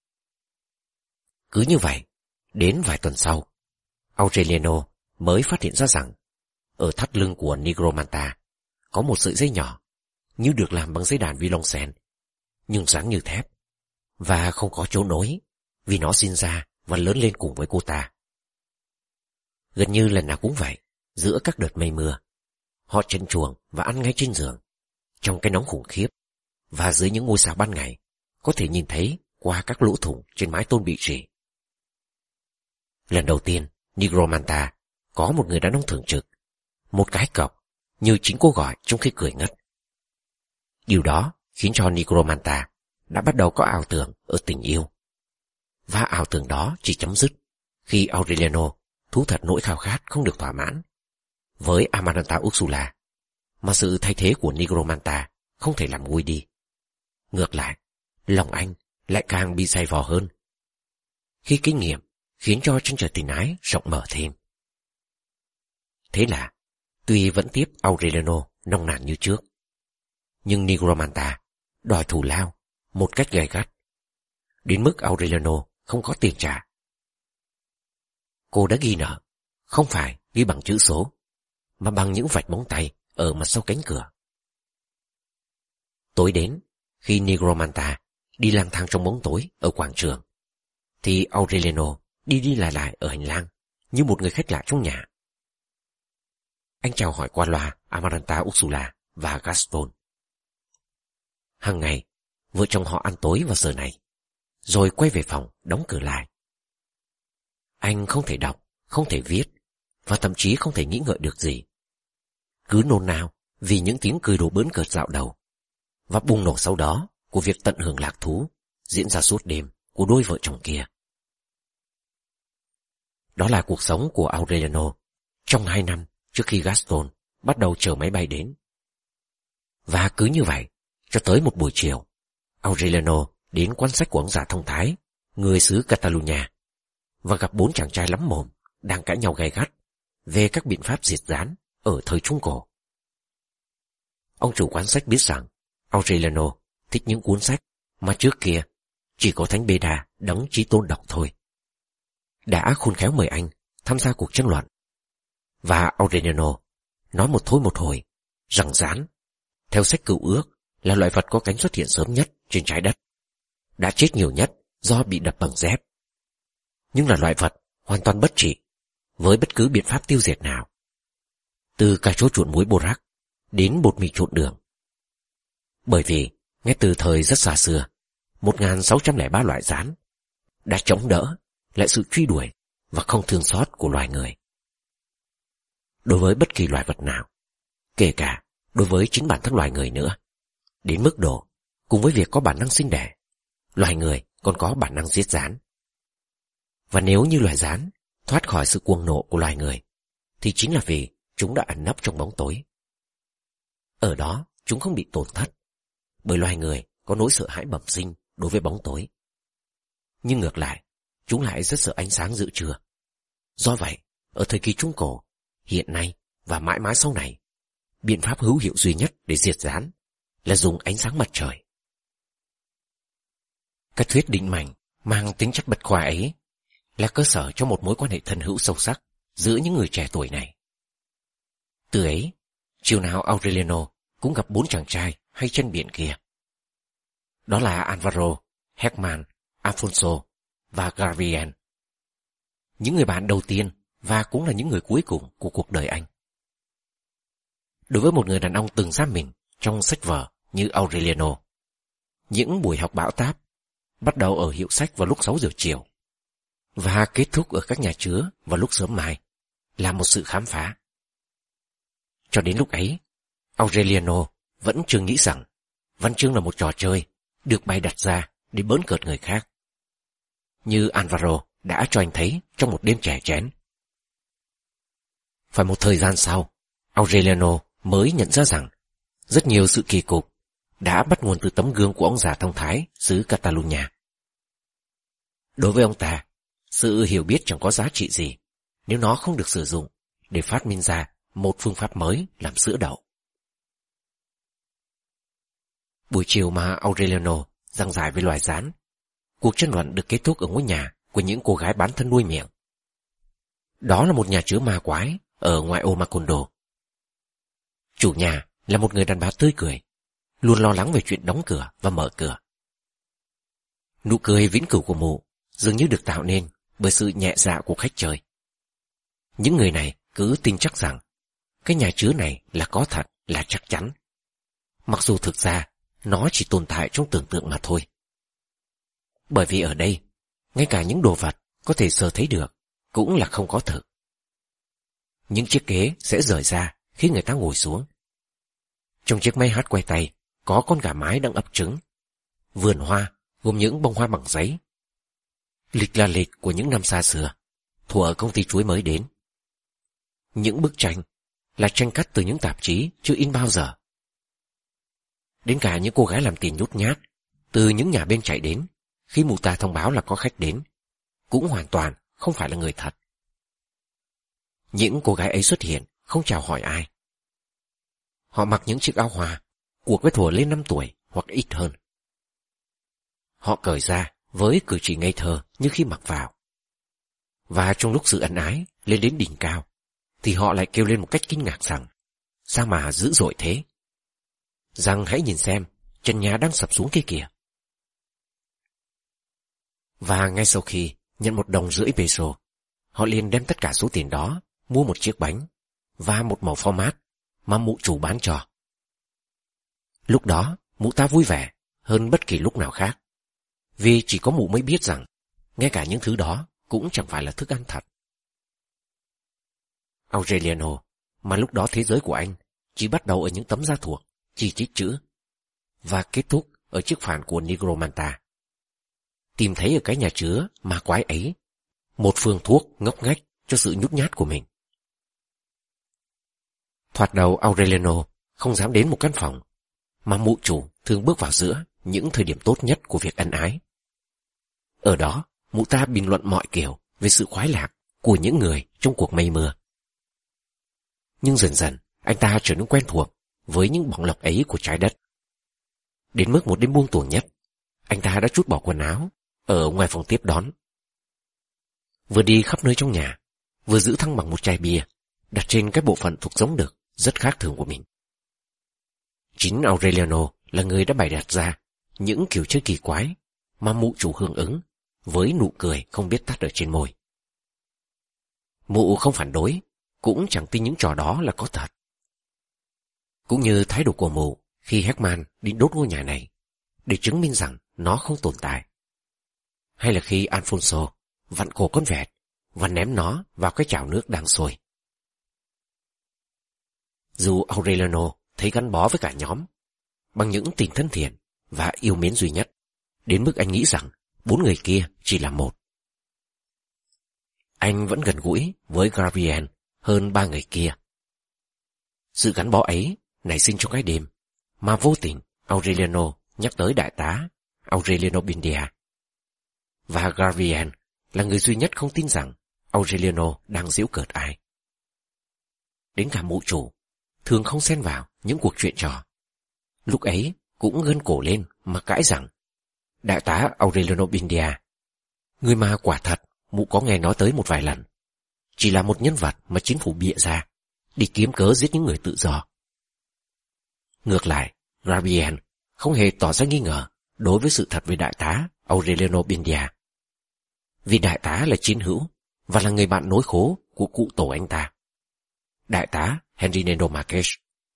Cứ như vậy, đến vài tuần sau, Aureliano mới phát hiện ra rằng ở thắt lưng của Nigromanta có một sợi dây nhỏ, như được làm bằng dây đàn violoncel, nhưng sáng như thép, và không có chỗ nối vì nó sinh ra và lớn lên cùng với cô ta. Gần như lần nào cũng vậy, giữa các đợt mây mưa, họ trần truồng và ăn ngay trên giường, trong cái nóng khủng khiếp, và dưới những ngôi sao ban ngày có thể nhìn thấy qua các lỗ thủng trên mái tôn bị rỉ. Lần đầu tiên, Nigromanta có một người đàn ông thường trực, một cái cọc, như chính cô gọi trong khi cười ngất. Điều đó khiến cho Nigromanta đã bắt đầu có ảo tưởng ở tình yêu. Và ảo tưởng đó chỉ chấm dứt khi Aureliano thú thật nỗi khao khát không được thỏa mãn với Amaranta Ursula, mà sự thay thế của Nigromanta không thể làm nguôi đi. Ngược lại, lòng anh lại càng bị dày vò hơn, khi kinh nghiệm khiến cho chân trời tình ái rộng mở thêm. Thế là, tuy vẫn tiếp Aureliano nồng nàn như trước, nhưng Nigromanta đòi thù lao một cách gay gắt, đến mức Aureliano không có tiền trả. Cô đã ghi nợ, không phải ghi bằng chữ số, mà bằng những vạch móng tay ở mặt sau cánh cửa. Tối đến, khi Nigromanta đi lang thang trong bóng tối ở quảng trường, thì Aureliano đi đi lại ở hành lang như một người khách lạ trong nhà. Anh chào hỏi qua loa Amaranta Ursula và Gaston. Hàng ngày, vợ chồng họ ăn tối vào giờ này, rồi quay về phòng đóng cửa lại. Anh không thể đọc, không thể viết, và thậm chí không thể nghĩ ngợi được gì. Cứ nôn nao vì những tiếng cười đùa bỡn cợt dạo đầu, và bùng nổ sau đó của việc tận hưởng lạc thú diễn ra suốt đêm của đôi vợ chồng kia. Đó là cuộc sống của Aureliano trong 2 năm trước khi Gaston bắt đầu chờ máy bay đến. Và cứ như vậy, cho tới một buổi chiều, Aureliano đến quán sách của ông già thông thái, người xứ Catalunya, và gặp 4 chàng trai lắm mồm đang cãi nhau gay gắt về các biện pháp diệt gián ở thời Trung Cổ. Ông chủ quán sách biết rằng Aureliano thích những cuốn sách mà trước kia chỉ có Thánh Beda Đấng Chí Tôn đọc thôi. Đã khôn khéo mời anh tham gia cuộc tranh luận, và Aureliano nói một thôi một hồi rằng gián, theo sách Cựu Ước, là loại vật có cánh xuất hiện sớm nhất trên trái đất, đã chết nhiều nhất do bị đập bằng dép, nhưng là loại vật hoàn toàn bất trị với bất cứ biện pháp tiêu diệt nào, từ cà chua trộn muối borax đến bột mì trộn đường. Bởi vì ngay từ thời rất xa xưa, 1603 loại gián đã chống đỡ lại sự truy đuổi và không thương xót của loài người. Đối với bất kỳ loài vật nào, kể cả đối với chính bản thân loài người nữa, đến mức độ cùng với việc có bản năng sinh đẻ, loài người còn có bản năng giết gián. Và nếu như loài gián thoát khỏi sự cuồng nộ của loài người, thì chính là vì chúng đã ẩn nấp trong bóng tối. Ở đó chúng không bị tổn thất, bởi loài người có nỗi sợ hãi bẩm sinh đối với bóng tối. Nhưng ngược lại, chúng lại rất sợ ánh sáng giữa trưa. Do vậy, ở thời kỳ Trung Cổ, hiện nay và mãi mãi sau này, biện pháp hữu hiệu duy nhất để diệt gián là dùng ánh sáng mặt trời. Cái thuyết định mệnh mang tính chất bật khoa ấy là cơ sở cho một mối quan hệ thân hữu sâu sắc giữa những người trẻ tuổi này. Từ ấy, chiều nào Aureliano cũng gặp 4 chàng trai hay chân biển kia. Đó là Alvaro, Herman, Alfonso và Gabriel. Những người bạn đầu tiên và cũng là những người cuối cùng của cuộc đời anh. Đối với một người đàn ông từng giam mình trong sách vở như Aureliano, những buổi học bão táp bắt đầu ở hiệu sách vào lúc 6 giờ chiều và kết thúc ở các nhà chứa vào lúc sớm mai là một sự khám phá. Cho đến lúc ấy, Aureliano vẫn chưa nghĩ rằng văn chương là một trò chơi được bày đặt ra để bỡn cợt người khác, như Alvaro đã cho anh thấy trong một đêm chè chén. Phải một thời gian sau, Aureliano mới nhận ra rằng rất nhiều sự kỳ cục đã bắt nguồn từ tấm gương của ông già thông thái xứ Catalonia. Đối với ông ta, sự hiểu biết chẳng có giá trị gì nếu nó không được sử dụng để phát minh ra một phương pháp mới làm sữa đậu. Buổi chiều mà Aureliano giảng giải về loài gián, cuộc tranh luận được kết thúc ở ngôi nhà của những cô gái bán thân nuôi miệng. Đó là một nhà chứa ma quái ở ngoại ô Macondo. Chủ nhà là một người đàn bà tươi cười, luôn lo lắng về chuyện đóng cửa và mở cửa. Nụ cười vĩnh cửu của mụ dường như được tạo nên bởi sự nhẹ dạ của khách chơi. Những người này cứ tin chắc rằng cái nhà chứa này là có thật, là chắc chắn, mặc dù thực ra nó chỉ tồn tại trong tưởng tượng mà thôi. Bởi vì ở đây, ngay cả những đồ vật có thể sờ thấy được cũng là không có thực. Những chiếc ghế sẽ rời ra khi người ta ngồi xuống. Trong chiếc máy hát quay tay có con gà mái đang ấp trứng. Vườn hoa gồm những bông hoa bằng giấy. Lịch là lịch của những năm xa xưa, thuở công ty chuối mới đến. Những bức tranh là tranh cắt từ những tạp chí chưa in bao giờ. Đến cả những cô gái làm tiền nhút nhát từ những nhà bên chạy đến khi mụ ta thông báo là có khách đến cũng hoàn toàn không phải là người thật. Những cô gái ấy xuất hiện không chào hỏi ai. Họ mặc những chiếc áo hoa của cái thuở lên 5 tuổi hoặc ít hơn. Họ cởi ra với cử chỉ ngây thơ như khi mặc vào. Và trong lúc sự ân ái lên đến đỉnh cao, thì họ lại kêu lên một cách kinh ngạc rằng sao mà dữ dội thế? Rằng hãy nhìn xem, chân nhà đang sập xuống kia kìa. Và ngay sau khi nhận 1,5 đồng peso, họ liền đem tất cả số tiền đó mua một chiếc bánh và một mẩu pho mát mà mụ chủ bán cho. Lúc đó, mụ ta vui vẻ hơn bất kỳ lúc nào khác, vì chỉ có mụ mới biết rằng ngay cả những thứ đó cũng chẳng phải là thức ăn thật. Aureliano, mà lúc đó thế giới của anh chỉ bắt đầu ở những tấm da thuộc, chi chít chữ, và kết thúc ở chiếc phản của Nigromanta, tìm thấy ở cái nhà chứa ma quái ấy một phương thuốc ngốc nghếch cho sự nhút nhát của mình. Thoạt đầu Aureliano không dám đến một căn phòng mà mụ chủ thường bước vào giữa những thời điểm tốt nhất của việc ân ái. Ở đó, mụ ta bình luận mọi kiểu về sự khoái lạc của những người trong cuộc mây mưa. Nhưng dần dần, anh ta trở nên quen thuộc với những bỏng lọc ấy của trái đất. Đến mức một đêm buông tuồng nhất, anh ta đã trút bỏ quần áo ở ngoài phòng tiếp đón. Vừa đi khắp nơi trong nhà, vừa giữ thăng bằng một chai bia đặt trên cái bộ phận thuộc giống đực rất khác thường của mình. Chính Aureliano là người đã bày đặt ra những kiểu chơi kỳ quái mà mụ chủ hưởng ứng với nụ cười không biết tắt ở trên môi. Mụ không phản đối, cũng chẳng tin những trò đó là có thật. Cũng như thái độ của mụ khi Heckman đi đốt ngôi nhà này để chứng minh rằng nó không tồn tại. Hay là khi Alfonso vặn cổ con vẹt và ném nó vào cái chảo nước đang sôi. Dù Aureliano thấy gắn bó với cả nhóm bằng những tình thân thiện và yêu mến duy nhất, đến mức anh nghĩ rằng 4 người kia chỉ là một. Anh vẫn gần gũi với Gabriel hơn 3 người kia. Sự gắn bó ấy nảy sinh trong cái đêm mà vô tình Aureliano nhắc tới đại tá Aureliano Buendia. Và Gabriel là người duy nhất không tin rằng Aureliano đang giễu cợt ai. Đến cả mụ chủ thường không xen vào những cuộc chuyện trò, lúc ấy cũng gân cổ lên mà cãi rằng đại tá Aureliano Buendia, người mà quả thật mụ có nghe nói tới một vài lần, chỉ là một nhân vật mà chính phủ bịa ra để kiếm cớ giết những người tự do. Ngược lại, Gabriel không hề tỏ ra nghi ngờ đối với sự thật về đại tá Aureliano Buendia, vì đại tá là chiến hữu và là người bạn nối khố của cụ tổ anh ta, đại tá Henrinedo Marques.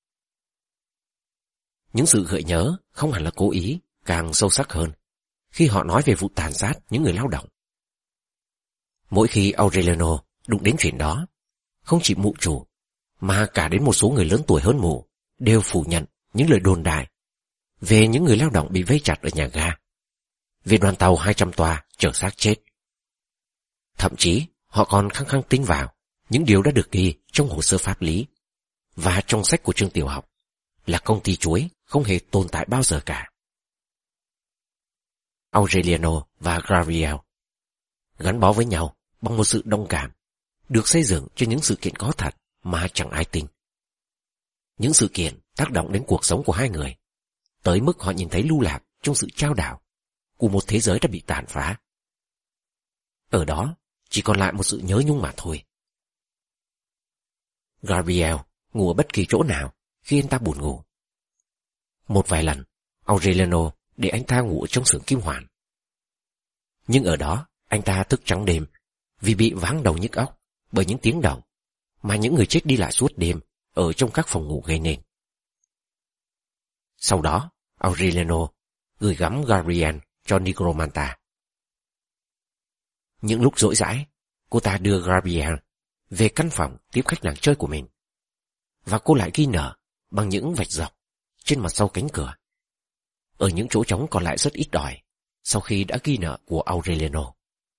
Những sự gợi nhớ không hẳn là cố ý càng sâu sắc hơn khi họ nói về vụ tàn sát những người lao động. Mỗi khi Aureliano đụng đến chuyện đó, không chỉ mụ chủ mà cả đến một số người lớn tuổi hơn mụ đều phủ nhận những lời đồn đại về những người lao động bị vây chặt ở nhà ga, về đoàn tàu 200 toa chở xác chết. Thậm chí họ còn khăng khăng tin vào những điều đã được ghi trong hồ sơ pháp lý và trong sách của trường tiểu học là công ty chuối không hề tồn tại bao giờ cả. Aureliano và Gabriel gắn bó với nhau bằng một sự đồng cảm được xây dựng trên những sự kiện có thật mà chẳng ai tin. Những sự kiện tác động đến cuộc sống của hai người tới mức họ nhìn thấy lưu lạc trong sự trao đảo của một thế giới đã bị tàn phá. Ở đó chỉ còn lại một sự nhớ nhung mà thôi. Gabriel ngủ ở bất kỳ chỗ nào khi anh ta buồn ngủ. Một vài lần Aureliano để anh ta ngủ trong xưởng kim hoàn, nhưng ở đó anh ta thức trắng đêm vì bị váng đầu nhức óc bởi những tiếng động mà những người chết đi lại suốt đêm ở trong các phòng ngủ gây nên. Sau đó Aureliano gửi gắm Gabriel cho Negromanta. Những lúc rỗi rãi, cô ta đưa Gabriel về căn phòng tiếp khách nàng chơi của mình, và cô lại ghi nợ bằng những vạch dọc trên mặt sau cánh cửa, ở những chỗ trống còn lại rất ít ỏi sau khi đã ghi nợ của Aureliano.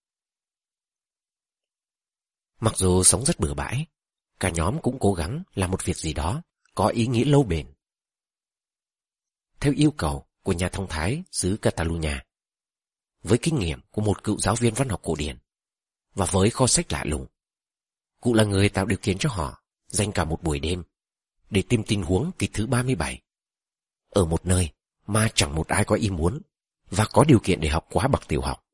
Mặc dù sống rất bừa bãi, cả nhóm cũng cố gắng làm một việc gì đó có ý nghĩa lâu bền. Theo yêu cầu của nhà thông thái xứ Catalunya, với kinh nghiệm của một cựu giáo viên văn học cổ điển và với kho sách lạ lùng, cụ là người tạo điều kiện cho họ dành cả một buổi đêm để tìm tình huống kịch thứ 37 ở một nơi mà chẳng một ai có ý muốn và có điều kiện để học quá bậc tiểu học.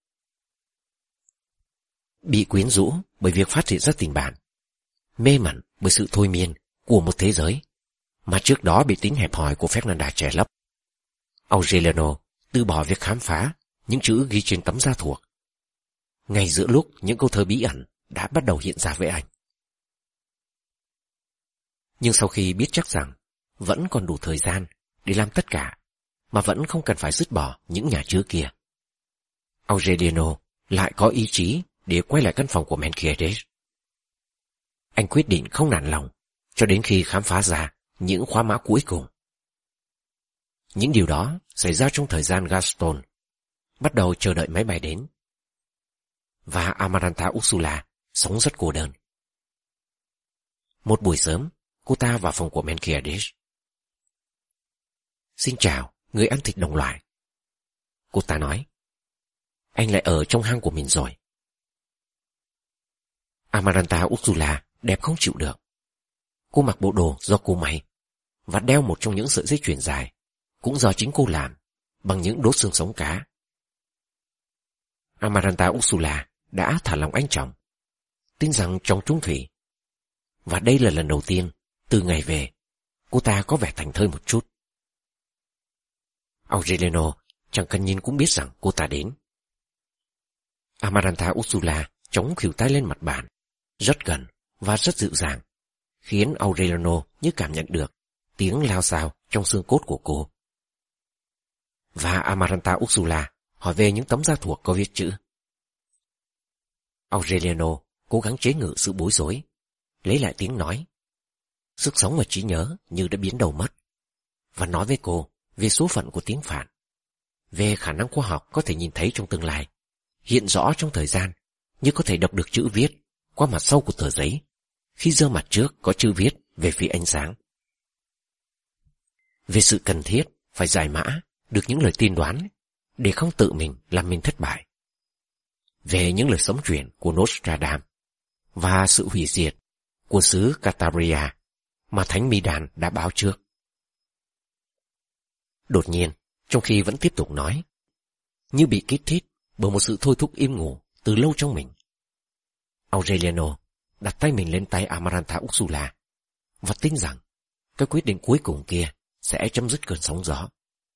Bị quyến rũ bởi việc phát hiện ra tình bạn, mê mẩn bởi sự thôi miên của một thế giới mà trước đó bị tính hẹp hòi của Fernanda che lấp, Aureliano từ bỏ việc khám phá những chữ ghi trên tấm da thuộc, ngay giữa lúc những câu thơ bí ẩn đã bắt đầu hiện ra với anh. Nhưng sau khi biết chắc rằng vẫn còn đủ thời gian để làm tất cả mà vẫn không cần phải dứt bỏ những nhà chứa kia, Aureliano lại có ý chí để quay lại căn phòng của Menkiades. Anh quyết định không nản lòng cho đến khi khám phá ra những khóa mã cuối cùng. Những điều đó xảy ra trong thời gian Gaston bắt đầu chờ đợi máy bay đến, và Amaranta Ursula sống rất cô đơn. Một buổi sớm, cô ta vào phòng của Menkiades. "Xin chào, người ăn thịt đồng loại," cô ta nói. "Anh lại ở trong hang của mình rồi." Amaranta Ursula đẹp không chịu được. Cô mặc bộ đồ do cô may và đeo một trong những sợi dây chuyền dài cũng do chính cô làm bằng những đốt xương sống cá. Amaranta Ursula đã thả lòng anh chồng, tin rằng chồng trung thủy, và đây là lần đầu tiên từ ngày về cô ta có vẻ thảnh thơi một chút. Aureliano chẳng cần nhìn cũng biết rằng cô ta đến. Amarantha Ursula chống khuỷu tay lên mặt bàn, rất gần và rất dịu dàng, khiến Aureliano như cảm nhận được tiếng lao xao trong xương cốt của cô. Và Amarantha Ursula hỏi về những tấm da thuộc có viết chữ. Aureliano cố gắng chế ngự sự bối rối, lấy lại tiếng nói. Sức sống và trí nhớ như đã biến đầu mất, và nói với cô về số phận của tiếng Phạn, về khả năng khoa học có thể nhìn thấy trong tương lai, hiện rõ trong thời gian, như có thể đọc được chữ viết qua mặt sau của tờ giấy, khi giơ mặt trước có chữ viết về phía ánh sáng. Về sự cần thiết phải giải mã được những lời tiên đoán để không tự mình làm mình thất bại. Về những lời sấm truyền của Nostradamus và sự hủy diệt của xứ Cantabria mà Thánh Midan đã báo trước. Đột nhiên, trong khi vẫn tiếp tục nói, như bị kích thích bởi một sự thôi thúc im ngủ từ lâu trong mình, Aureliano đặt tay mình lên tay Amarantha Ursula và tin rằng cái quyết định cuối cùng kia sẽ chấm dứt cơn sóng gió.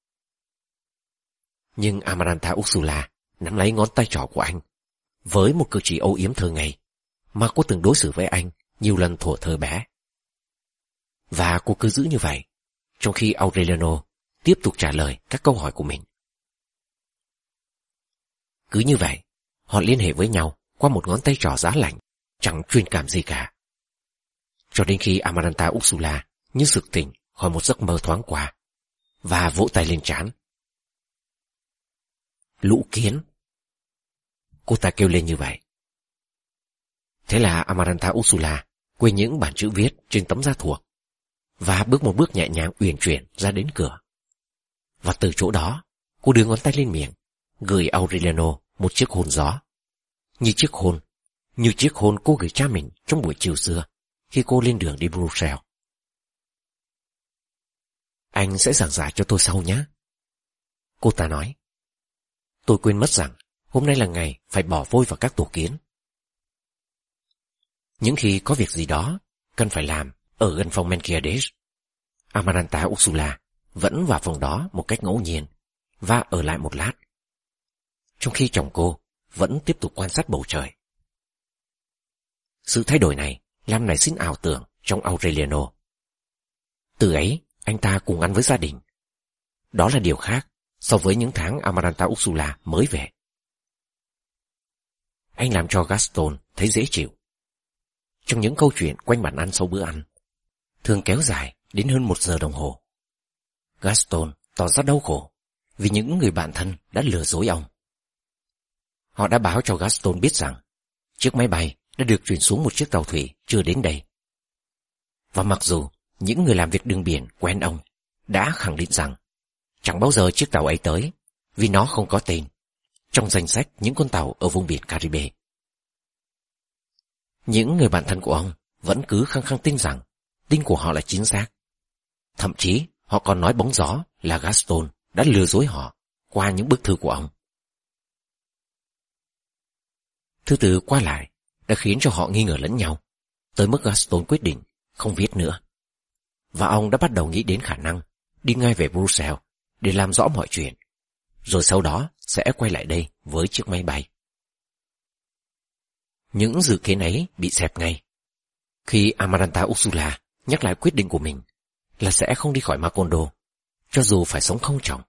Nhưng Amarantha Ursula nắm lấy ngón tay trỏ của anh với một cử chỉ âu yếm thơ ngây mà cô từng đối xử với anh nhiều lần thuở thơ bé. Và cô cứ giữ như vậy trong khi Aureliano tiếp tục trả lời các câu hỏi của mình. Cứ như vậy, họ liên hệ với nhau qua một ngón tay trỏ giá lạnh, chẳng truyền cảm gì cả. Cho đến khi Amarantha Ursula như sực tỉnh khỏi một giấc mơ thoáng qua, và vỗ tay lên trán. Lũ kiến! Cô ta kêu lên như vậy. Thế là Amarantha Ursula quên những bản chữ viết trên tấm da thuộc, và bước một bước nhẹ nhàng uyển chuyển ra đến cửa. Và từ chỗ đó, cô đưa ngón tay lên miệng, gửi Aureliano một chiếc hôn gió. Như chiếc hôn cô gửi cha mình trong buổi chiều xưa, khi cô lên đường đi Bruxelles. Anh sẽ giảng giải cho tôi sau nhé. Cô ta nói. Tôi quên mất rằng hôm nay là ngày phải bỏ vôi vào các tổ kiến. Những khi có việc gì đó cần phải làm ở gần phòng Melquiades, Amarantha Ursula vẫn vào phòng đó một cách ngẫu nhiên và ở lại một lát, trong khi chồng cô vẫn tiếp tục quan sát bầu trời. Sự thay đổi này làm nảy sinh ảo tưởng trong Aureliano. Từ ấy, anh ta cùng ăn với gia đình. Đó là điều khác so với những tháng Amarantha Ursula mới về. Anh làm cho Gaston thấy dễ chịu. Trong những câu chuyện quanh bàn ăn sau bữa ăn, thường kéo dài đến hơn 1 giờ đồng hồ, Gaston tỏ ra đau khổ vì những người bạn thân đã lừa dối ông. Họ đã báo cho Gaston biết rằng chiếc máy bay đã được chuyển xuống một chiếc tàu thủy chưa đến đây. Và mặc dù những người làm việc đường biển quen ông đã khẳng định rằng chẳng bao giờ chiếc tàu ấy tới, vì nó không có tên trong danh sách những con tàu ở vùng biển Caribe. Những người bạn thân của ông vẫn cứ khăng khăng tin rằng tin của họ là chính xác. Thậm chí họ còn nói bóng gió là Gaston đã lừa dối họ qua những bức thư của ông. Thư từ qua lại đã khiến cho họ nghi ngờ lẫn nhau, tới mức Gaston quyết định không viết nữa. Và ông đã bắt đầu nghĩ đến khả năng đi ngay về Bruxelles để làm rõ mọi chuyện, rồi sau đó sẽ quay lại đây với chiếc máy bay. Những dự kiến ấy bị xẹp ngay khi Amarantha Ursula nhắc lại quyết định của mình là sẽ không đi khỏi Macondo, cho dù phải sống không chồng.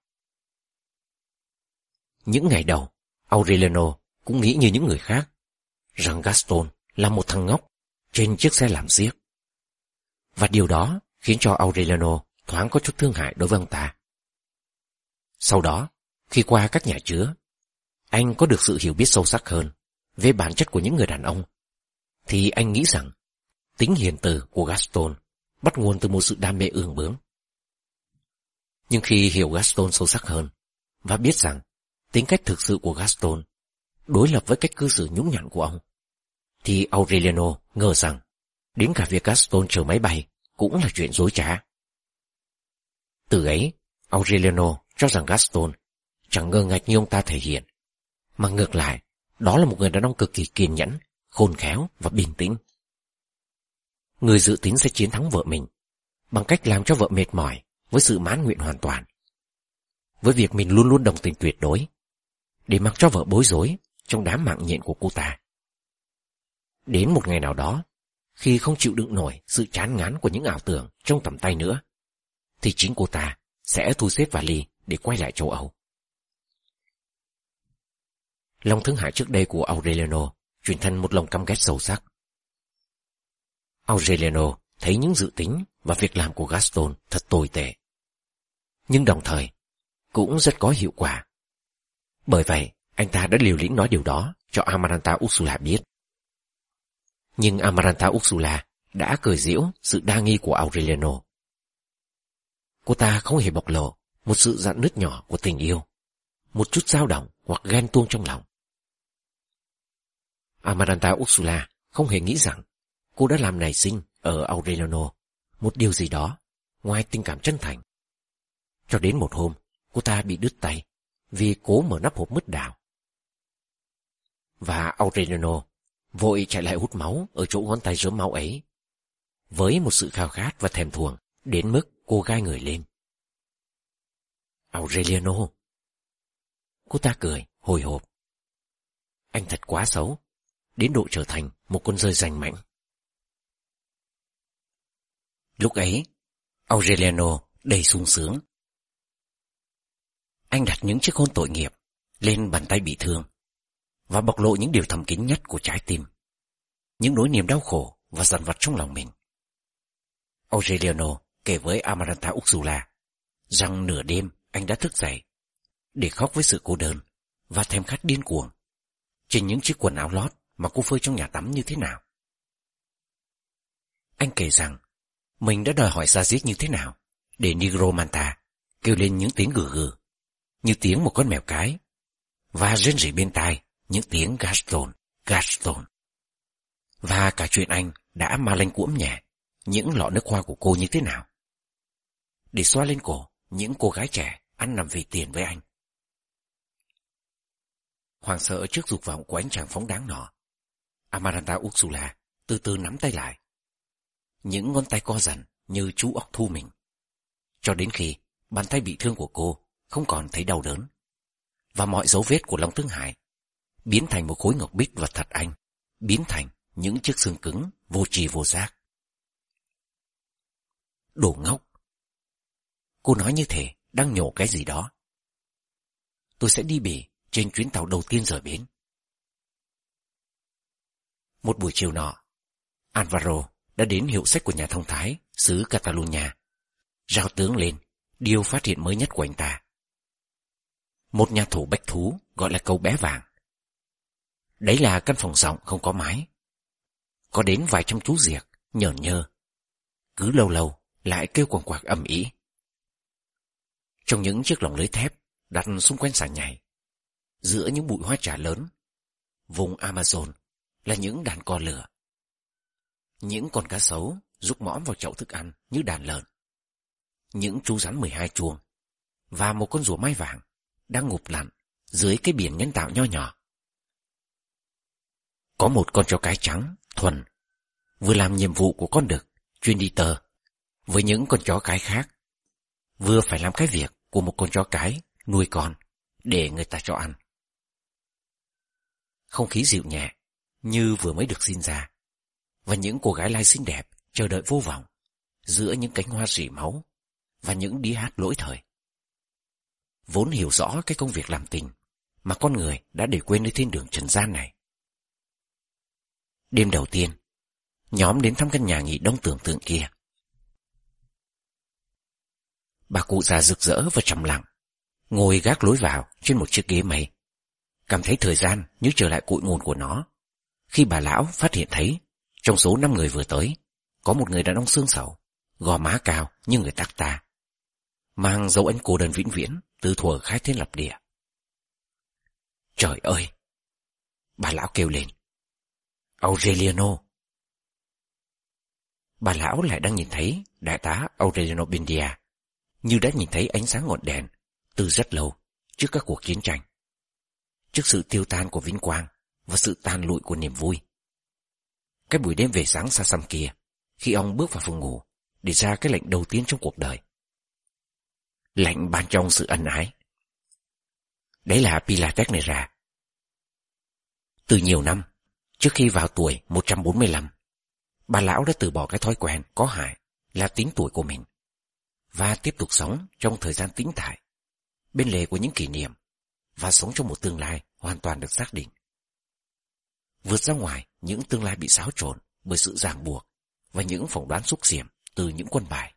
Những ngày đầu, Aureliano cũng nghĩ như những người khác, rằng Gaston là một thằng ngốc trên chiếc xe làm xiếc. Và điều đó khiến cho Aureliano thoáng có chút thương hại đối với ông ta. Sau đó, khi qua các nhà chứa, anh có được sự hiểu biết sâu sắc hơn về bản chất của những người đàn ông, thì anh nghĩ rằng tính hiền từ của Gaston bắt nguồn từ một sự đam mê ương bướng. Nhưng khi hiểu Gaston sâu sắc hơn và biết rằng tính cách thực sự của Gaston đối lập với cách cư xử nhũng nhặn của ông, thì Aureliano ngờ rằng đến cả việc Gaston chờ máy bay cũng là chuyện dối trá. Từ ấy, Aureliano cho rằng Gaston chẳng ngờ ngạch như ông ta thể hiện, mà ngược lại, đó là một người đàn ông cực kỳ kiên nhẫn, khôn khéo và bình tĩnh. Người dự tính sẽ chiến thắng vợ mình bằng cách làm cho vợ mệt mỏi với sự mãn nguyện hoàn toàn. với việc mình luôn luôn đồng tình tuyệt đối, để mặc cho vợ bối rối trong đám mạng nhện của cô ta. Đến một ngày nào đó, khi không chịu đựng nổi sự chán ngán của những ảo tưởng trong tầm tay nữa, thì chính cô ta sẽ thu xếp vali để quay lại châu Âu. Lòng thương hại trước đây của Aureliano chuyển thành một lòng căm ghét sâu sắc. Aureliano thấy những dự tính và việc làm của Gaston thật tồi tệ, nhưng đồng thời cũng rất có hiệu quả. Bởi vậy, anh ta đã liều lĩnh nói điều đó cho Amaranta Ursula biết. Nhưng Amaranta Ursula đã cười giễu sự đa nghi của Aureliano. Cô ta không hề bộc lộ một sự rạn nứt nhỏ của tình yêu, một chút dao động hoặc ghen tuông trong lòng. Amaranta Ursula không hề nghĩ rằng cô đã làm nảy sinh ở Aureliano một điều gì đó ngoài tình cảm chân thành. Cho đến một hôm, cô ta bị đứt tay vì cố mở nắp hộp mứt đào. Và Aureliano vội chạy lại hút máu ở chỗ ngón tay rớm máu ấy, với một sự khao khát và thèm thuồng đến mức cô gai người lên. Aureliano! Cô ta cười, hồi hộp. Anh thật quá xấu, đến độ trở thành một con dơi rành mãnh. Lúc ấy, Aureliano đầy sung sướng. Anh đặt những chiếc hôn tội nghiệp lên bàn tay bị thương và bộc lộ những điều thầm kín nhất của trái tim, những nỗi niềm đau khổ và dằn vặt trong lòng mình. Aureliano kể với Amaranta Ursula rằng nửa đêm anh đã thức dậy để khóc với sự cô đơn và thèm khát điên cuồng trên những chiếc quần áo lót mà cô phơi trong nhà tắm như thế nào. Anh kể rằng mình đã đòi hỏi ra giết như thế nào để Nigromanta kêu lên những tiếng gừ gừ như tiếng một con mèo cái, và rên rỉ bên tai những tiếng Gaston, Gaston. Và cả chuyện anh đã ma lanh cuỗm nhẹ những lọ nước hoa của cô như thế nào để xoa lên cổ những cô gái trẻ ăn nằm vì tiền với anh. Hoảng sợ trước dục vọng của anh chàng phóng đáng nọ, Amaranta Ursula từ từ nắm tay lại, những ngón tay co dần như chú ốc thu mình, cho đến khi bàn tay bị thương của cô không còn thấy đau đớn, và mọi dấu vết của lòng thương hại biến thành một khối ngọc bích vật thật anh, biến thành những chiếc xương cứng vô tri vô giác. Đồ ngốc! Cô nói như thể đang nhổ cái gì đó. Tôi sẽ đi Bỉ trên chuyến tàu đầu tiên rời bến. Một buổi chiều nọ, Alvaro đã đến hiệu sách của nhà thông thái xứ Catalonia, rao tướng lên điều phát hiện mới nhất của anh ta. Một nhà thủ bách thú gọi là Câu Bé Vàng. Đấy là căn phòng rộng không có mái, có đến vài trăm chú diệc nhởn nhơ, cứ lâu lâu lại kêu quằn quạc ầm ĩ. Trong những chiếc lồng lưới thép đặt xung quanh sàn nhảy, giữa những bụi hoa trà lớn, vùng Amazon là những đàn cò lửa. Những con cá sấu rúc mõm vào chậu thức ăn như đàn lợn. Những chú rắn 12 chuông và một con rùa mai vàng đang ngụp lặn dưới cái biển nhân tạo nho nhỏ. Có một con chó cái trắng, thuần, vừa làm nhiệm vụ của con đực, chuyên đi tơ, với những con chó cái khác, vừa phải làm cái việc của một con chó cái nuôi con để người ta cho ăn. Không khí dịu nhẹ như vừa mới được sinh ra, và những cô gái lai xinh đẹp chờ đợi vô vọng giữa những cánh hoa rỉ máu và những đĩa hát lỗi thời. Vốn hiểu rõ cái công việc làm tình mà con người đã để quên nơi thiên đường trần gian này. Đêm đầu tiên, nhóm đến thăm căn nhà nghỉ đông tưởng tượng kia. Bà cụ già rực rỡ và trầm lặng ngồi gác lối vào trên một chiếc ghế mây, cảm thấy thời gian như trở lại cội nguồn của nó, khi bà lão phát hiện thấy trong số 5 người vừa tới có một người đàn ông xương xẩu, gò má cao như người Tacta, mang dấu ấn cô đơn vĩnh viễn từ thuở khai thiên lập địa. Trời ơi! Bà lão kêu lên. Aureliano! Bà lão lại đang nhìn thấy đại tá Aureliano Buendia như đã nhìn thấy ánh sáng ngọn đèn từ rất lâu trước các cuộc chiến tranh, trước sự tiêu tan của vinh quang và sự tan lụi của niềm vui. Cái buổi đêm về sáng xa xăm kia, khi ông bước vào phòng ngủ để ra cái lệnh đầu tiên trong cuộc đời. Lệnh ban cho ông sự ân ái Đấy là Pilatesnera. Từ nhiều năm, trước khi vào tuổi 145, bà lão đã từ bỏ cái thói quen có hại là tính tuổi của mình và tiếp tục sống trong thời gian tĩnh tại, bên lề của những kỷ niệm và sống trong một tương lai hoàn toàn được xác định. Vượt ra ngoài những tương lai bị xáo trộn bởi sự ràng buộc và những phỏng đoán xúc xiểm từ những quân bài.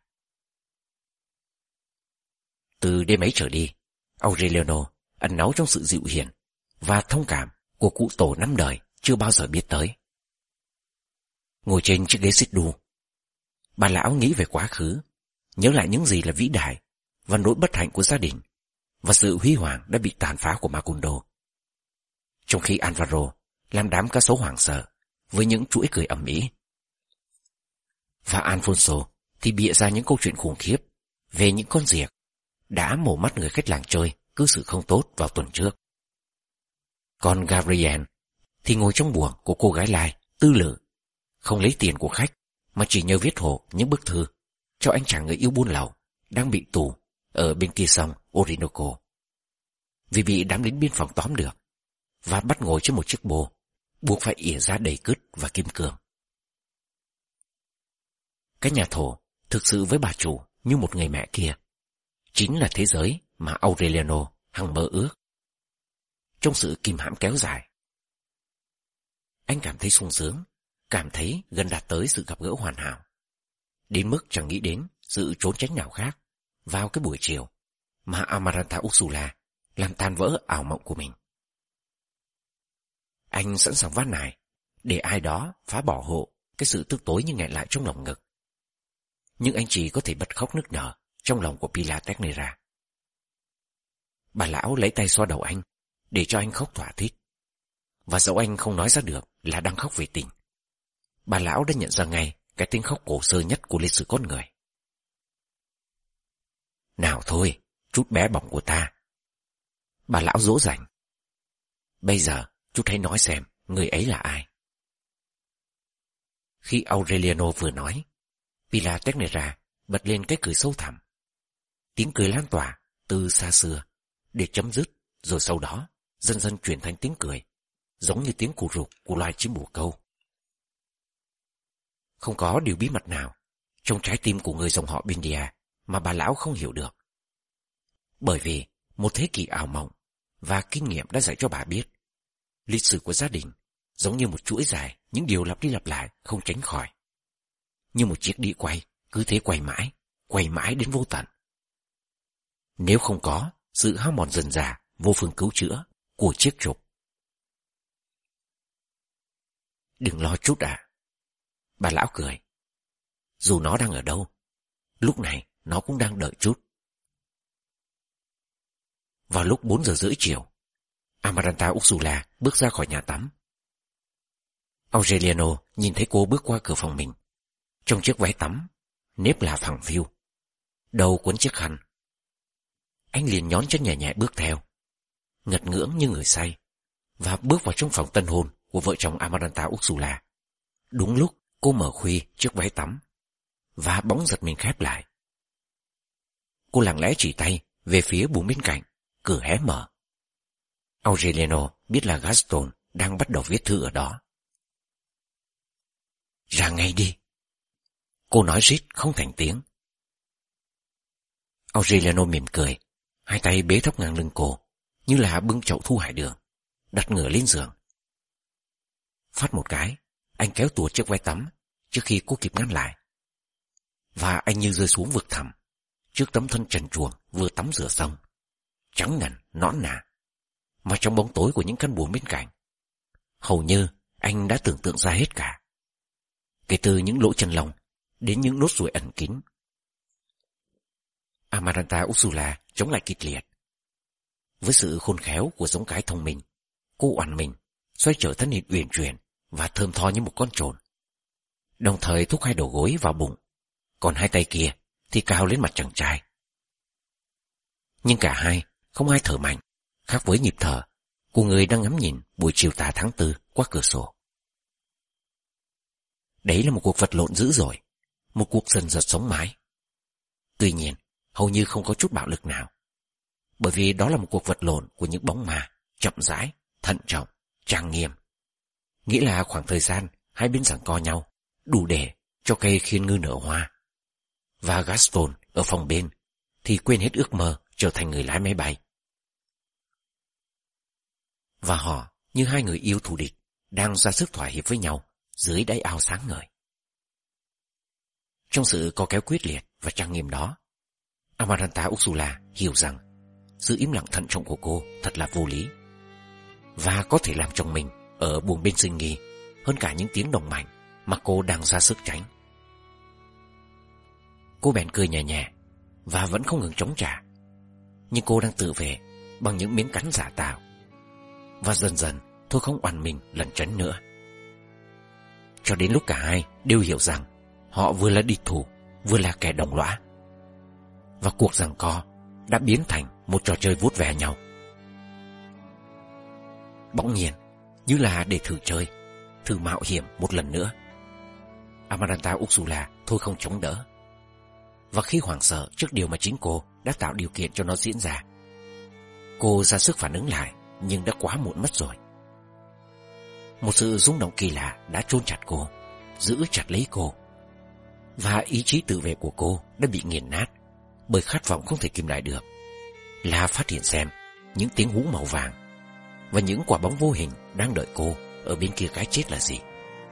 Từ đêm ấy trở đi, Aureliano ẩn náu trong sự dịu hiền và thông cảm của cụ tổ năm đời chưa bao giờ biết tới. Ngồi trên chiếc ghế xích đu, bà lão nghĩ về quá khứ, nhớ lại những gì là vĩ đại và nỗi bất hạnh của gia đình và sự huy hoàng đã bị tàn phá của Macondo. Trong khi Alvaro làm đám cá sấu hoảng sợ với những chuỗi cười ầm ĩ, và Alfonso thì bịa ra những câu chuyện khủng khiếp về những con diệc đã mổ mắt người khách làng chơi cư xử không tốt vào tuần trước. Còn Gabriel thì ngồi trong buồng của cô gái Lai tư lự, không lấy tiền của khách mà chỉ nhờ viết hộ những bức thư cho anh chàng người yêu buôn lậu đang bị tù ở bên kia sông Orinoco, vì bị đám lính biên phòng tóm được và bắt ngồi trên một chiếc bô buộc phải ỉa ra đầy cứt và kim cương. Cái nhà thổ thực sự với bà chủ như một người mẹ kia chính là thế giới mà Aureliano hằng mơ ước. Trong sự kìm hãm kéo dài, anh cảm thấy sung sướng, cảm thấy gần đạt tới sự gặp gỡ hoàn hảo, đến mức chẳng nghĩ đến sự trốn tránh nào khác vào cái buổi chiều mà Amaranta Ursula làm tan vỡ ảo mộng của mình. Anh sẵn sàng vát nài để ai đó phá bỏ hộ cái sự tức tối như nghẹn lại trong lòng ngực, nhưng anh chỉ có thể bật khóc nức nở trong lòng của Pilatesnera. Bà lão lấy tay xoa đầu anh để cho anh khóc thỏa thích, và dẫu anh không nói ra được là đang khóc về tình, bà lão đã nhận ra ngay cái tiếng khóc cổ xưa nhất của lịch sử con người. Nào thôi, chút bé bỏng của ta, bà lão dỗ dành. Bây giờ chút hãy nói xem người ấy là ai. Khi Aureliano vừa nói, Pilatesnera bật lên cái cười sâu thẳm. Tiếng cười lan tỏa từ xa xưa để chấm dứt, rồi sau đó dần dần chuyển thành tiếng cười giống như tiếng cù rục của loài chim bồ câu. Không có điều bí mật nào trong trái tim của người dòng họ Bindia mà bà lão không hiểu được. Bởi vì một thế kỷ ảo mộng và kinh nghiệm đã dạy cho bà biết, lịch sử của gia đình giống như một chuỗi dài những điều lặp đi lặp lại không tránh khỏi. Như một chiếc đĩa quay, cứ thế quay mãi đến vô tận. Nếu không có sự hao mòn dần dà vô phương cứu chữa của chiếc trục. Đừng lo chút ạ. Bà lão cười. Dù nó đang ở đâu, lúc này nó cũng đang đợi chút. Vào lúc 4 giờ rưỡi chiều, Amaranta Ursula bước ra khỏi nhà tắm. Aureliano nhìn thấy cô bước qua cửa phòng mình, trong chiếc váy tắm, nếp là phẳng phiu, đầu quấn chiếc khăn. Anh liền nhón chân nhẹ nhẹ bước theo, ngật ngưỡng như người say, và bước vào trong phòng tân hôn của vợ chồng Amaranta Ursula. Đúng lúc cô mở khuy chiếc váy tắm, và bỗng giật mình khép lại. Cô lặng lẽ chỉ tay về phía buồng bên cạnh, cửa hé mở. Aureliano biết là Gaston đang bắt đầu viết thư ở đó. Ra ngay đi, cô nói rít không thành tiếng. Aureliano mỉm cười, hai tay bế thốc ngang lưng cô, như là bưng chậu thu hải đường, đặt ngửa lên giường. Phát một cái, anh kéo tuột chiếc váy tắm trước khi cô kịp ngăn lại, và anh như rơi xuống vực thẳm trước tấm thân trần truồng vừa tắm rửa xong, trắng ngần nõn nà, mà trong bóng tối của những căn buồng bên cạnh, hầu như anh đã tưởng tượng ra hết cả, kể từ những lỗ chân lông đến những nốt ruồi ẩn kín. Amaranta Ursula chống lại kịch liệt. Với sự khôn khéo của giống cái thông minh, cô oằn mình xoay trở thân hình uyển chuyển và thơm tho như một con trồn, đồng thời thúc hai đầu gối vào bụng, còn hai tay kia thì cao lên mặt chàng trai. Nhưng cả hai không ai thở mạnh, khác với nhịp thở của người đang ngắm nhìn buổi chiều tà tháng 4 qua cửa sổ. Đấy là một cuộc vật lộn dữ dội, một cuộc dần dật sống mái. Tuy nhiên, hầu như không có chút bạo lực nào. bởi vì đó là một cuộc vật lộn của những bóng ma, chậm rãi, thận trọng, trang nghiêm. Nghĩa là khoảng thời gian hai bên giằng co nhau đủ để cho cây khiên ngư nở hoa. Và Gaston ở phòng bên thì quên hết ước mơ trở thành người lái máy bay. Và họ như hai người yêu thù địch đang ra sức thỏa hiệp với nhau dưới đáy ao sáng ngời. Trong sự co kéo quyết liệt và trang nghiêm đó, Amaranta Ursula hiểu rằng sự im lặng thận trọng của cô thật là vô lý, và có thể làm chồng mình ở buồng bên sinh nghi hơn cả những tiếng đồng mạnh mà cô đang ra sức tránh. Cô bèn cười nhẹ nhẹ và vẫn không ngừng chống trả, nhưng cô đang tự vệ bằng những miếng cắn giả tạo, và dần dần thôi không oằn mình lẩn tránh nữa. Cho đến lúc cả hai đều hiểu rằng họ vừa là địch thủ, vừa là kẻ đồng lõa, và cuộc giằng co đã biến thành một trò chơi vuốt ve nhau. Bỗng nhiên, như là để thử chơi, thử mạo hiểm một lần nữa, Amaranta Ursula thôi không chống đỡ. Và khi hoảng sợ trước điều mà chính cô đã tạo điều kiện cho nó diễn ra, cô ra sức phản ứng lại, nhưng đã quá muộn mất rồi. Một sự rung động kỳ lạ đã chôn chặt cô, giữ chặt lấy cô, và ý chí tự vệ của cô đã bị nghiền nát bởi khát vọng không thể kìm lại được, là phát hiện xem những tiếng hú màu vàng và những quả bóng vô hình đang đợi cô ở bên kia cái chết là gì.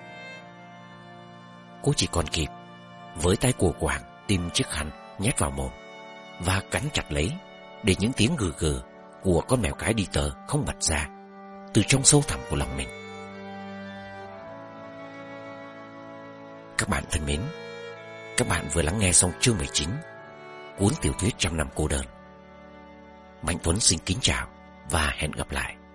Cô chỉ còn kịp với tay của quàng tìm chiếc khăn nhét vào mồm và cắn chặt lấy, để những tiếng gừ gừ của con mèo cái đi tờ không bật ra từ trong sâu thẳm của lòng mình. Các bạn thân mến, các bạn vừa lắng nghe xong chương 19 cuốn tiểu thuyết Trăm Năm Cô Đơn. Mạnh Tuấn xin kính chào và hẹn gặp lại.